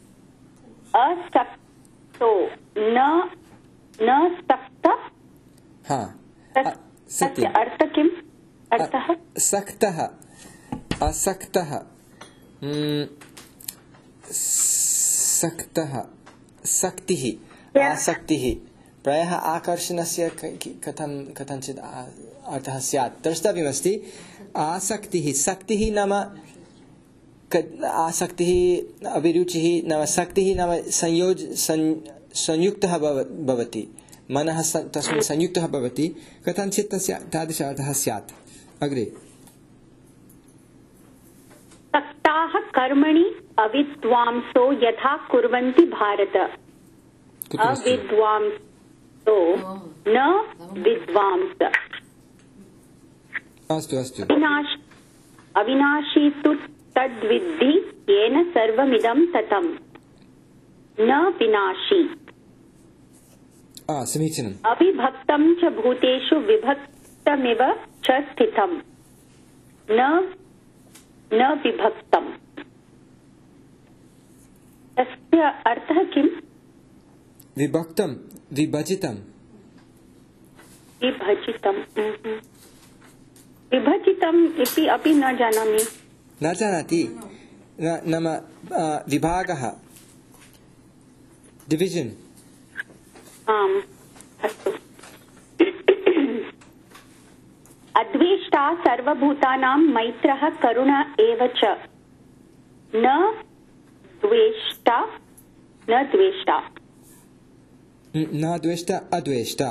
असक्तो न सक्त। तस्य अर्थ किम्? अर्थः सक्तः, असक्तः, सक्तः, सक्तिः, आसक्तिः। प्रायः आकर्षणस्य कथञ्चित् अर्थः स्यात्, द्रष्टव्यमस्ति। आसक्तिः, सक्तिः नाम आसक्तिः, अभिरुचिः नाम सक्तिः नाम संयुक्तः भवति, मनः तस्मिन् संयुक्तः भवति, कथञ्चित् तस्य तादृश अर्थः स्यात्। अग्रे। सक्ताः कर्मणि अविद्वांसो यथा कुर्वन्ति भारत। अविद्वांसो न विद्वांस। अस्तु अस्तु। अविनाशी तु तद्विद्धि येन सर्वमिदं ततम्। न विनाशी। समीचीनम्। अविभक्तं च भूतेषु विभक्तमिव च स्थितम्। न विभक्तम्। तस्य अर्थः किम्? विभक्तं, विभजितं। विभजितम् इति अपि न जानामि। न जानाति? नाम विभागः, डिविजन्। आम्, अस्तु। अद्वेष्टा सर्वभूतानां मैत्रः करुण एव च। न द्वेष्टा न द्वेष्टा अद्वेष्टा।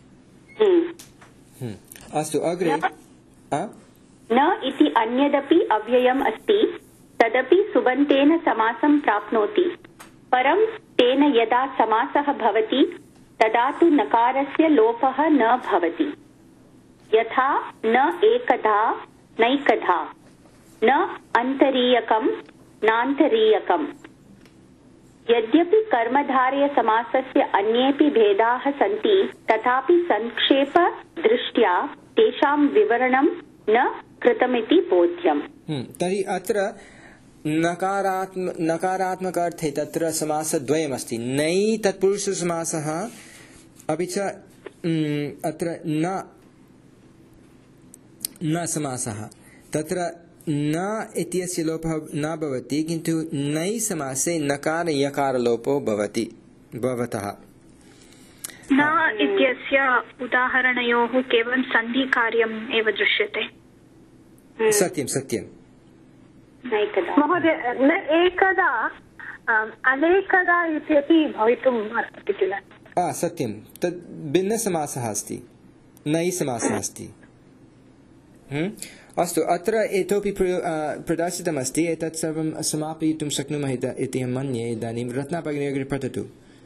अस्तु, अग्रे। न इति अन्यदपि अव्ययम् अस्ति, तदपि सुबन्तेन समासं प्राप्नोति। परं तेन यदा समासः भवति तदा तु नकारस्य लोपः न भवति। यथा न एकधा नैकधा, न अन्तरीयकं नान्तरीयकम्। यद्यपि कर्मधारयसमासस्य अन्येऽपि भेदाः सन्ति, तथापि संक्षेपदृष्ट्या तेषां विवरणं न कृतमिति बोध्यम्। तर्हि अत्र नकारात्मक अर्थे तत्र समासद्वयमस्ति। नै तत्पुरुषसमासः, अपि च अत्र न समासः। तत्र न इत्यस्य लोपः न भवति, किन्तु नै समासे नकार यकार लोपो भवति भवतः। न इत्यस्य उदाहरणयोः केवलं सन्धिकार्यम् एव दृश्यते। सत्यं सत्यं महोदय, न एकदा अनेकदा इत्यपि भवितुम् अर्हति किल? सत्यं, तद् भिन्नसमासः अस्ति, नै समासः अस्ति। अस्तु, अत्र इतोपि प्रदर्शितमस्ति। एतत् सर्वं समापयितुं शक्नुमः इति अहं मन्ये। इदानीं रत्नाभगिनी अग्रे पठतु।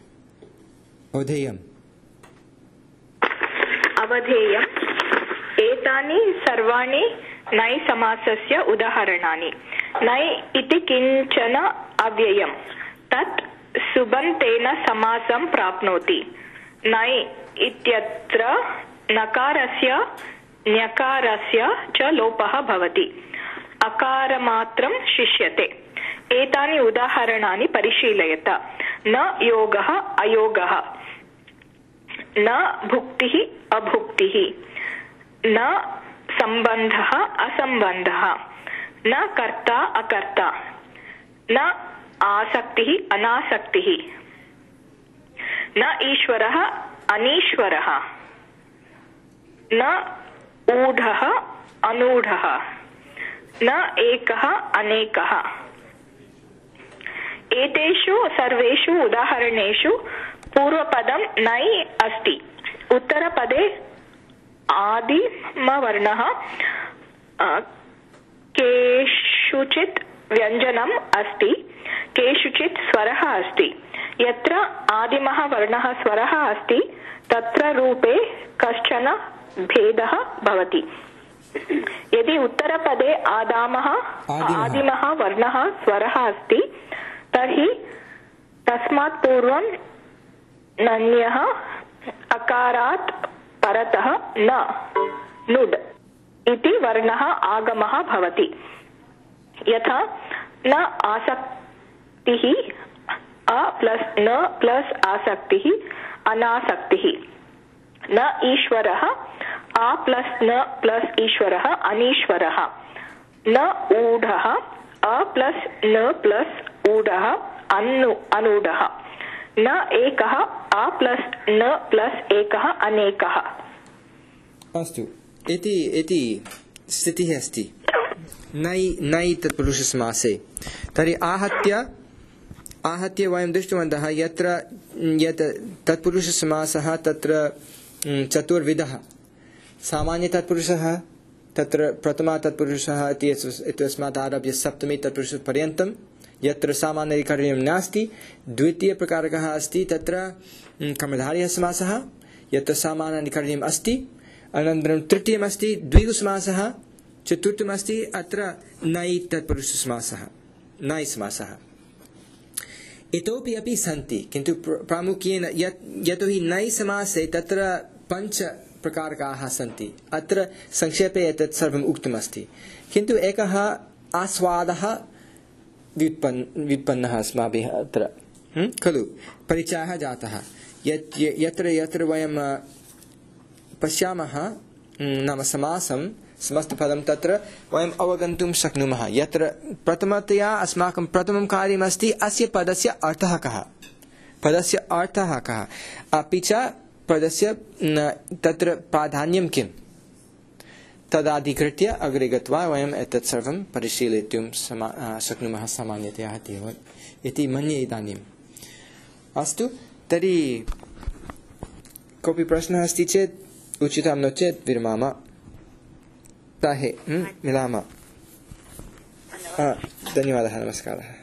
अवधेयम्। एतानि सर्वाणि नै समासस्य उदाहरणानि। नै इति किञ्चन अव्ययम्, तत् सुबन्तेन समासं प्राप्नोति। नै इत्यत्र नकारस्य ण्यकारस्य च लोपः भवति, अकारमात्रं शिष्यते। एतानि उदाहरणानि परिशीलयत। न योगः अयोगः, न भुक्तिः अभुक्तिः, न सम्बन्धः असम्बन्धः, न कर्ता अकर्ता, न आसक्तिः अनासक्तिः, न ईश्वरः अनीश्वरः, न ऊढः अनूढः, न एकः अनेकः। एतेषु सर्वेषु उदाहरणेषु पूर्वपदं नै अस्ति। उत्तरपदे आदिमवर्णः केषुचित् व्यञ्जनम् अस्ति, केषुचित् स्वरः अस्ति। यत्र आदिमः वर्णः स्वरः अस्ति, तत्र रूपे कश्चन भेदः भवति। यदि उत्तरपदे आदिमः वर्णः स्वरः अस्ति, तर्हि तस्मात् पूर्वं नन्यः अकारात् परतः नुड् इति वर्णः आगमः भवति। यथा न आसक्तिः, अ प्लस न प्लस आसक्तिः अनासक्तिः। न ईश्वरः, आ प्लस न प्लस ईश्वरः अनीश्वरः। न ऊढः, अ प्लस न प्लस ऊढः अनूढः। न एकः, आ प्लस न प्लस एकः अनेकः। अस्तु, इति स्थितिः अस्ति नै तत्पुरुषसमासे। तर्हि आहत्य वयं दृष्टवन्तः यत् तत्पुरुषसमासः तत्र चतुर्विधः। सामान्य तत्पुरुषः, तत्र प्रथमा तत्पुरुषः इत्यस्मात् आरभ्य सप्तमी तत्पुरुषपर्यन्तं यत्र सामान्यधिकरणं नास्ति। द्वितीयप्रकारकः अस्ति तत्र कर्मधारयः समासः, यत्र सामान्याधिकरणम् अस्ति। अनन्तरं तृतीयमस्ति द्विगुसमासः। चतुर्थमस्ति अत्र नै तत्पुरुषसमासः, नै समासः। इतोपि अपि सन्ति, किन्तु प्रामुख्येन यतोहि नै समासे तत्र 5 प्रकारकाः सन्ति। अत्र संक्षेपे एतत् सर्वम् उक्तमस्ति, किन्तु एकः आस्वादः व्युत्पन्नः अस्माभिः अत्र खलु, परिचयः जातः। यत्र वयं पश्यामः नाम समासं समस्तपदं, तत्र वयम् अवगन्तुं शक्नुमः यत्र प्रथमतया अस्माकं प्रथमं कार्यमस्ति अस्य पदस्य अर्थः कः, पदस्य अर्थः कः, अपि च पदस्य तत्र प्राधान्यं किम्, तदाधिकृत्य अग्रे गत्वा वयम् एतत् सर्वं परिशीलयितुं शक्नुमः सामान्यतया इति मन्ये इदानीम्। अस्तु, तर्हि कोऽपि प्रश्नः अस्ति चेत् उचितं, नो चेत् विरमामः। मिलामः। धन्यवादः, नमस्कारः।